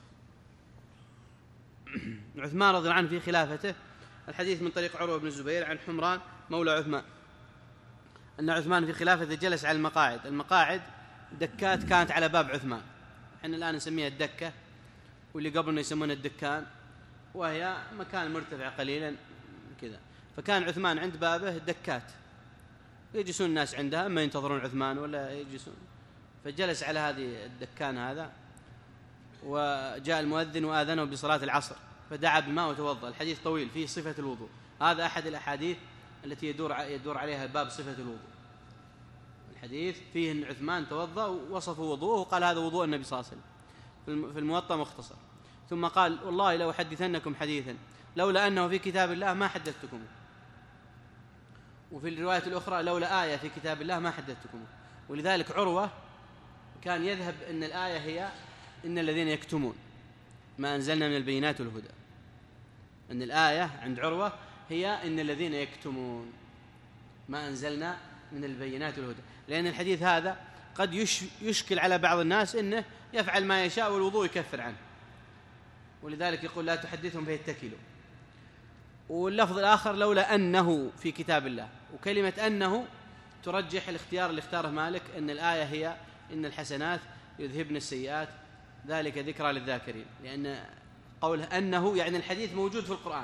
عثمان رضي الله عنه في خلافته، الحديث من طريق عروة بن الزبير عن حمران مولى عثمان أن عثمان في خلافته جلس على المقاعد. المقاعد دكات كانت على باب عثمان، احنا الآن نسميها الدكة، واللي قبلنا يسمونها الدكان، وهي مكان مرتفع قليلا كذا. فكان عثمان عند بابه دكات يجلسون الناس عندها، اما ينتظرون عثمان ولا يجلسون. فجلس على هذه الدكان هذا، وجاء المؤذن وآذنه بصلاة العصر، فدعا بماء وتوضأ. الحديث طويل فيه صفة الوضوء، هذا أحد الأحاديث التي يدور يدور عليها باب صفة الوضوء. الحديث فيه أن عثمان توضأ ووصف وضوءه وقال هذا وضوء النبي صلى الله عليه وسلم، في الموطأ مختصر. ثم قال والله لو حدثنكم حديثا لولا أنه في كتاب الله ما حدثتكم، وفي الرواية الأخرى لولا آية في كتاب الله ما حدثتكم. ولذلك عروة كان يذهب أن الآية هي إن الذين يكتمون ما أنزلنا من البينات والهدى، أن الآية عند عروة هي إن الذين يكتمون ما أنزلنا من البينات والهدى، لأن الحديث هذا قد يشكل على بعض الناس إنه يفعل ما يشاء والوضوء يكفر عنه، ولذلك يقول لا تحدثهم فيتكلوا. واللفظ الآخر لولا أنه في كتاب الله، وكلمة أنه ترجح الاختيار اللي اختاره مالك أن الآية هي إن الحسنات يذهبن السيئات ذلك ذكرى للذاكرين، لأن قوله أنه يعني الحديث موجود في القرآن.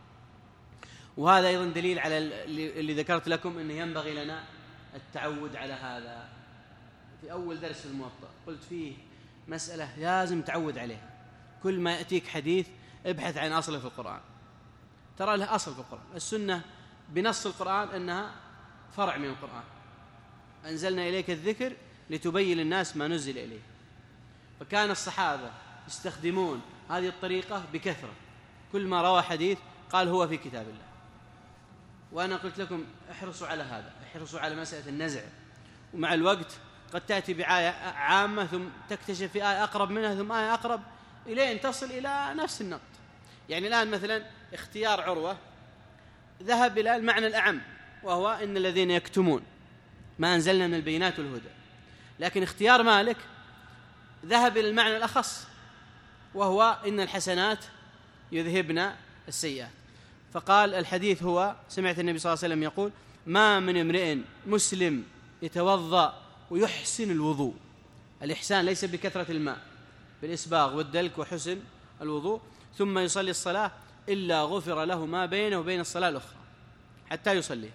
وهذا أيضا دليل على اللي ذكرت لكم أنه ينبغي لنا التعود على هذا. في أول درس في الموطأ قلت فيه مسألة لازم تعود عليها، كل ما يأتيك حديث ابحث عن أصله في القرآن، ترى له أصل في القرآن. السنة بنص القرآن أنها فرع من القرآن، أنزلنا إليك الذكر لتبين للناس ما نزل إليه. فكان الصحابة يستخدمون هذه الطريقة بكثرة، كل ما روى حديث قال هو في كتاب الله. وأنا قلت لكم احرصوا على هذا، احرصوا على مسألة النزع. ومع الوقت قد تأتي بآية عامة ثم تكتشف في آية أقرب منها ثم آية أقرب إليه أن تصل إلى نفس النقط. يعني الآن مثلا اختيار عروة ذهب إلى المعنى الأعم، وهو إن الذين يكتمون ما أنزلنا من البينات والهدى، لكن اختيار مالك ذهب إلى المعنى الأخص، وهو إن الحسنات يذهبن السيئات. فقال الحديث هو سمعت النبي صلى الله عليه وسلم يقول ما من امرئ مسلم يتوضأ ويحسن الوضوء، الإحسان ليس بكثرة الماء، بالإسباغ والدلك وحسن الوضوء، ثم يصلي الصلاة إلا غفر له ما بينه وبين الصلاة الأخرى حتى يصلي.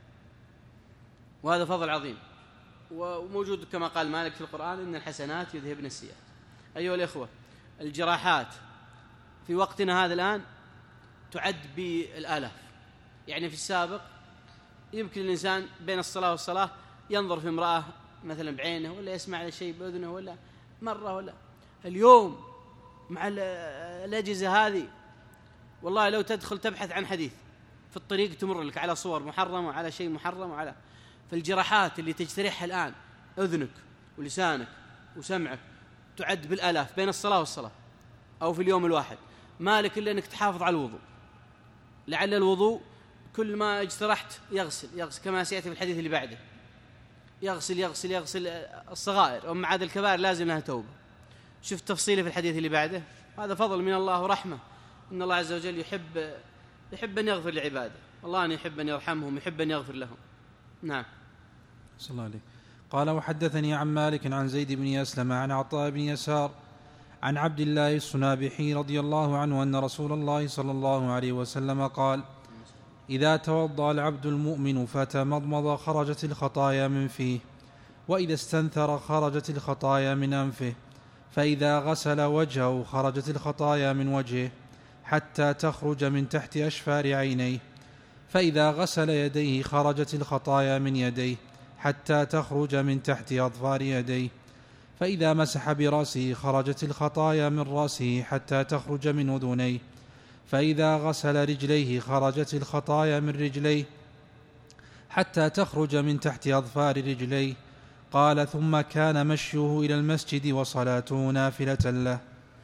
وهذا فضل عظيم، وموجود كما قال مالك في القرآن إن الحسنات يذهبن السيئات. أيها الإخوة، الجراحات في وقتنا هذا الآن تعد بالآلاف. يعني في السابق يمكن الإنسان بين الصلاة والصلاة ينظر في امرأة مثلا بعينه، ولا يسمع شيء بأذنه، ولا مرة ولا. اليوم مع الأجهزة هذه والله لو تدخل تبحث عن حديث في الطريق تمر لك على صور محرمة وعلى شيء محرم وعلى. فالجراحات اللي تجترحها الآن أذنك ولسانك وسمعك تعد بالآلاف بين الصلاة والصلاة أو في اليوم الواحد. مالك إلا أنك تحافظ على الوضوء، لعل الوضوء كل ما اجترحت يغسل يغسل كما سيأتي في الحديث اللي بعده، يغسل يغسل يغسل الصغائر، ومع عاد الكبائر لازم لها توبة. شوف تفصيله في الحديث اللي بعده. هذا فضل من الله ورحمة، إن الله عز وجل يحب يحب أن يغفر لعباده، الله أن يحب أن يرحمهم، يحب أن يغفر لهم. نعم. صلى الله عليه. قال وحدثني عن مالك عن زيد بن أسلم عن عطاء بن يسار عن عبد الله الصنابحي رضي الله عنه أن رسول الله صلى الله عليه وسلم قال إذا توضأ العبد المؤمن فتمضمض خرجت الخطايا من فيه، وإذا استنثر خرجت الخطايا من أنفه، فإذا غسل وجهه خرجت الخطايا من وجهه حتى تخرج من تحت أشفار عينيه، فإذا غسل يديه خرجت الخطايا من يديه حتى تخرج من تحت أظفار يديه، فإذا مسح برأسه خرجت الخطايا من رأسه حتى تخرج من أذنيه، فإذا غسل رجليه خرجت الخطايا من رجليه حتى تخرج من تحت أظفار رجليه. قال ثم كان مشيه إلى المسجد وصلاته نافلة له.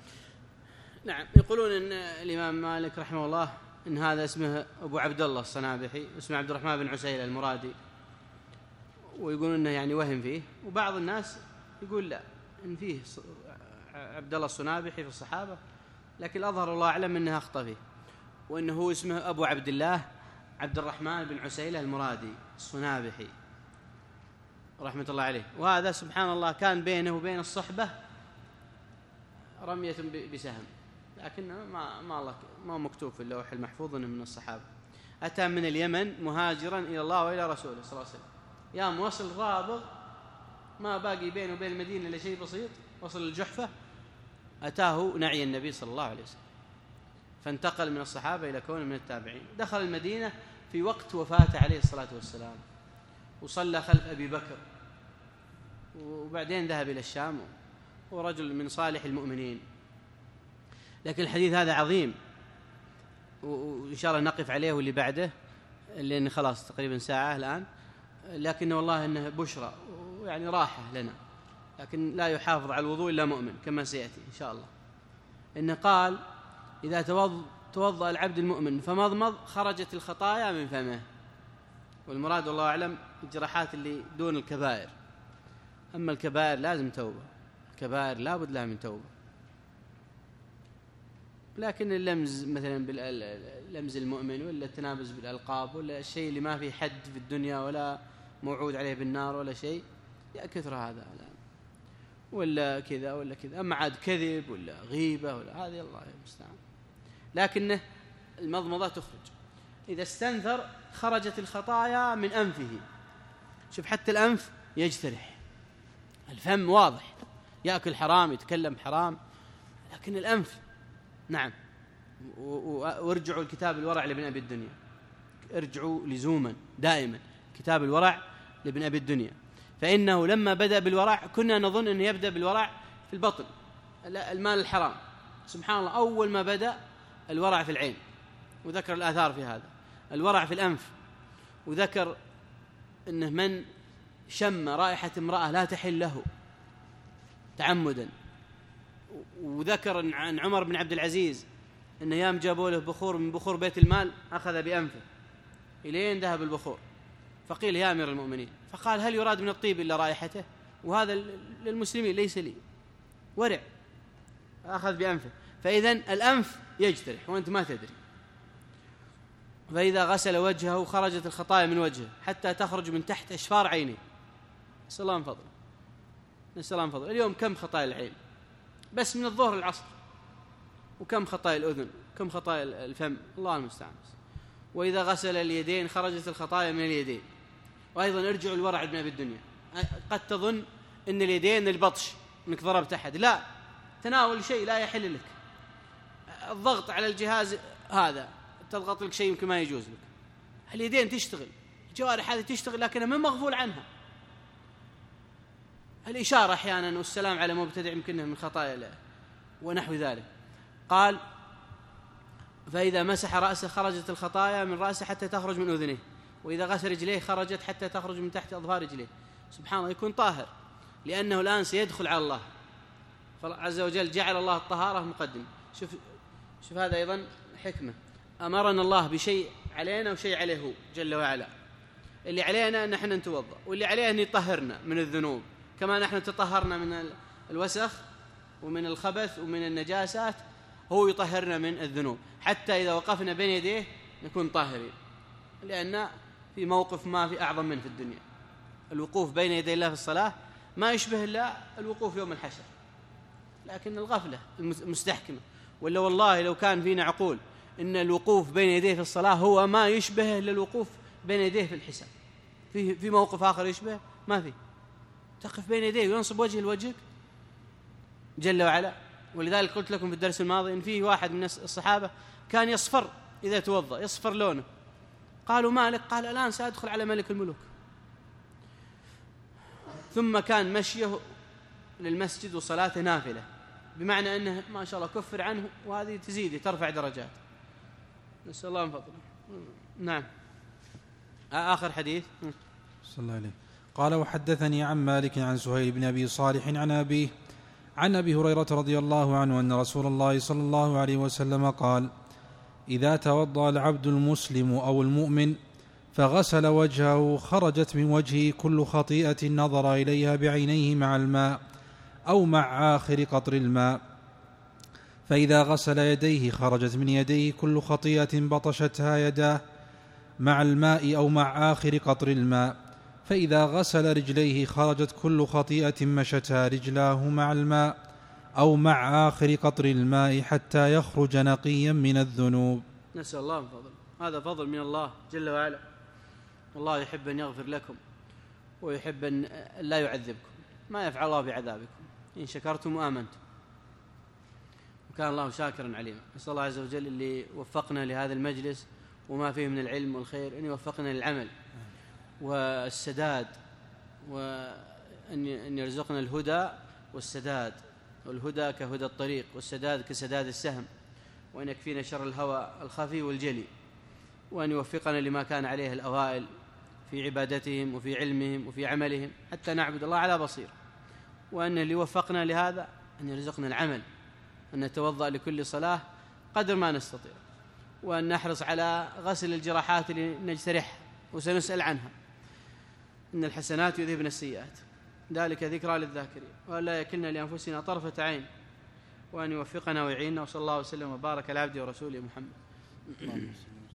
نعم. يقولون إن الإمام مالك رحمه الله إن هذا اسمه أبو عبد الله الصنابحي، اسمه عبد الرحمن بن عسيلة المرادي، ويقولون إنه يعني وهم فيه. وبعض الناس يقول لا، إن فيه عبد الله الصنابحي في الصحابة، لكن أظهر الله أعلم أنها أخطأ فيه، وإنه هو اسمه أبو عبد الله عبد الرحمن بن عسيلة المرادي الصنابحي، رحمة الله عليه. وهذا سبحان الله كان بينه وبين الصحبة رمية بسهم، لكن ما ما الله ما مكتوب في اللوح المحفوظ انه من الصحابة. أتى من اليمن مهاجرا إلى الله وإلى رسوله صلى الله عليه وسلم، يا موصل رابغ ما باقي بينه وبين المدينة إلا شيء بسيط، وصل الجحفة أتاه نعي النبي صلى الله عليه وسلم، فانتقل من الصحابة إلى كونه من التابعين. دخل المدينة في وقت وفاته عليه الصلاة والسلام، وصلى خلف أبي بكر، وبعدين ذهب إلى الشام، ورجل من صالح المؤمنين. لكن الحديث هذا عظيم، وإن شاء الله نقف عليه واللي بعده، لأن خلاص تقريبا ساعة الآن، لكن والله إنه بشرى يعني راحة لنا. لكن لا يحافظ على الوضوء إلا مؤمن كما سيأتي إن شاء الله. إنه قال إذا توضأ العبد المؤمن فمضمض خرجت الخطايا من فمه. والمراد والله أعلم الجراحات اللي دون الكبائر، أما الكبائر لازم توبة، الكبائر لا بد لها من توبة. لكن اللمز مثلا باللمز المؤمن، ولا التنابز بالألقاب، ولا الشيء اللي ما في حد في الدنيا ولا موعود عليه بالنار ولا شيء، يا كثر هذا الآن، ولا كذا ولا كذا. أما عاد كذب ولا غيبة ولا هذه الله المستعان. لكنه المضمضة تخرج، إذا استنثر خرجت الخطايا من أنفه. شوف حتى الأنف يجترح، الفم واضح يأكل حرام يتكلم حرام، لكن الأنف نعم. وارجعوا الكتاب الورع لابن أبي الدنيا، ارجعوا لزوما دائما كتاب الورع لابن أبي الدنيا، فإنه لما بدأ بالورع كنا نظن أنه يبدأ بالورع في البطن، المال الحرام. سبحان الله، أول ما بدأ الورع في العين، وذكر الآثار في هذا، الورع في الأنف، وذكر أنه من شم رائحة امرأة لا تحل له تعمدا، وذكر عن عمر بن عبد العزيز أنه يام جابوا له بخور من بخور بيت المال أخذ بأنفه إلين ذهب البخور، فقيل يا أمير المؤمنين، فقال هل يراد من الطيب إلا رائحته؟ وهذا للمسلمين ليس لي، ورع أخذ بأنفه. فإذن الأنف يجترح وأنت ما تدري. فإذا غسل وجهه خرجت الخطايا من وجهه حتى تخرج من تحت أشفار عينه. نسأل الله من فضله، نسأل الله من فضله. اليوم كم خطايا العين بس من الظهر العصر، وكم خطايا الأذن، كم خطايا الفم، الله المستعان. وإذا غسل اليدين خرجت الخطايا من اليدين. وأيضا ارجعوا الورع ابن أبي الدنيا. قد تظن أن اليدين البطش أنك ضربت أحد، لا، تناول شيء لا يحل لك، الضغط على الجهاز هذا تضغط لك شيء يمكن ما يجوز لك. اليدين تشتغل، الجوارح هذه تشتغل لكنها من مغفول عنها. الإشارة أحيانا والسلام على مبتدع يمكنه من خطايا له ونحو ذلك. قال فإذا مسح رأسه خرجت الخطايا من رأسه حتى تخرج من أذنه، وإذا غسل رجليه خرجت حتى تخرج من تحت أظفار رجليه. سبحان الله، يكون طاهر لأنه الآن سيدخل على الله عز وجل، جعل الله الطهارة مقدم. شوف شوف هذا أيضا حكمة، أمرنا الله بشيء علينا وشيء عليه هو جل وعلا. اللي علينا أن نحن نتوضأ، واللي عليه أن يطهرنا من الذنوب كما نحن تطهرنا من الوسخ ومن الخبث ومن النجاسات، هو يطهرنا من الذنوب حتى إذا وقفنا بين يديه نكون طاهرين. لأن في موقف ما في أعظم منه في الدنيا، الوقوف بين يدي الله في الصلاة ما يشبه إلا الوقوف يوم الحشر، لكن الغفلة المستحكمة. ولا والله لو كان فينا عقول إن الوقوف بين يديه في الصلاة هو ما يشبه إلا الوقوف بين يديه في الحساب. في في موقف آخر يشبه؟ ما في. تقف بين يديه وينصب وجه لوجهك جل وعلا. ولذلك قلت لكم في الدرس الماضي إن فيه واحد من الصحابة كان يصفر إذا توضأ، يصفر لونه. قالوا مالك؟ قال الآن سأدخل على ملك الملوك. ثم كان مشيه للمسجد وصلاته نافلة، بمعنى أنه ما شاء الله كفر عنه، وهذه تزيد ترفع درجات. نسأل الله من فضله. نعم، آخر حديث صلى الله عليه. قال وحدثني عن مالك عن سهيل بن أبي صالح عن أبيه عن أبي هريرة رضي الله عنه أن رسول الله صلى الله عليه وسلم قال إذا توضأ العبد المسلم أو المؤمن فغسل وجهه خرجت من وجهه كل خطيئة نظر إليها بعينيه مع الماء أو مع آخر قطر الماء، فإذا غسل يديه خرجت من يديه كل خطيئة بطشتها يداه مع الماء أو مع آخر قطر الماء، فإذا غسل رجليه خرجت كل خطيئة مشتا رجلاه مع الماء أو مع آخر قطر الماء حتى يخرج نقيا من الذنوب. نسأل الله من فضل. هذا فضل من الله جل وعلا. الله يحب أن يغفر لكم ويحب أن لا يعذبكم. ما يفعل الله بعذابكم إن شكرتم وآمنتم، وكان الله شاكرا عليما. نسأل الله عز وجل اللي وفقنا لهذا المجلس وما فيه من العلم والخير أن يوفقنا للعمل والسداد، وأن يرزقنا الهدى والسداد، والهدى كهدى الطريق والسداد كسداد السهم، وأن يكفينا شر الهوى الخفي والجلي، وأن يوفقنا لما كان عليه الأوائل في عبادتهم وفي علمهم وفي عملهم حتى نعبد الله على بصير، وأن اللي وفقنا لهذا أن يرزقنا العمل، أن نتوضأ لكل صلاة قدر ما نستطيع، وأن نحرص على غسل الجراحات اللي نجترحها وسنسأل عنها. إن الحسنات يذهبن السيئات، ذلك ذكرى للذاكرين، وأن لا يكلنا لأنفسنا طرفة عين، وأن يوفقنا ويعيننا. وصلى الله وسلم وبارك على عبده ورسوله محمد.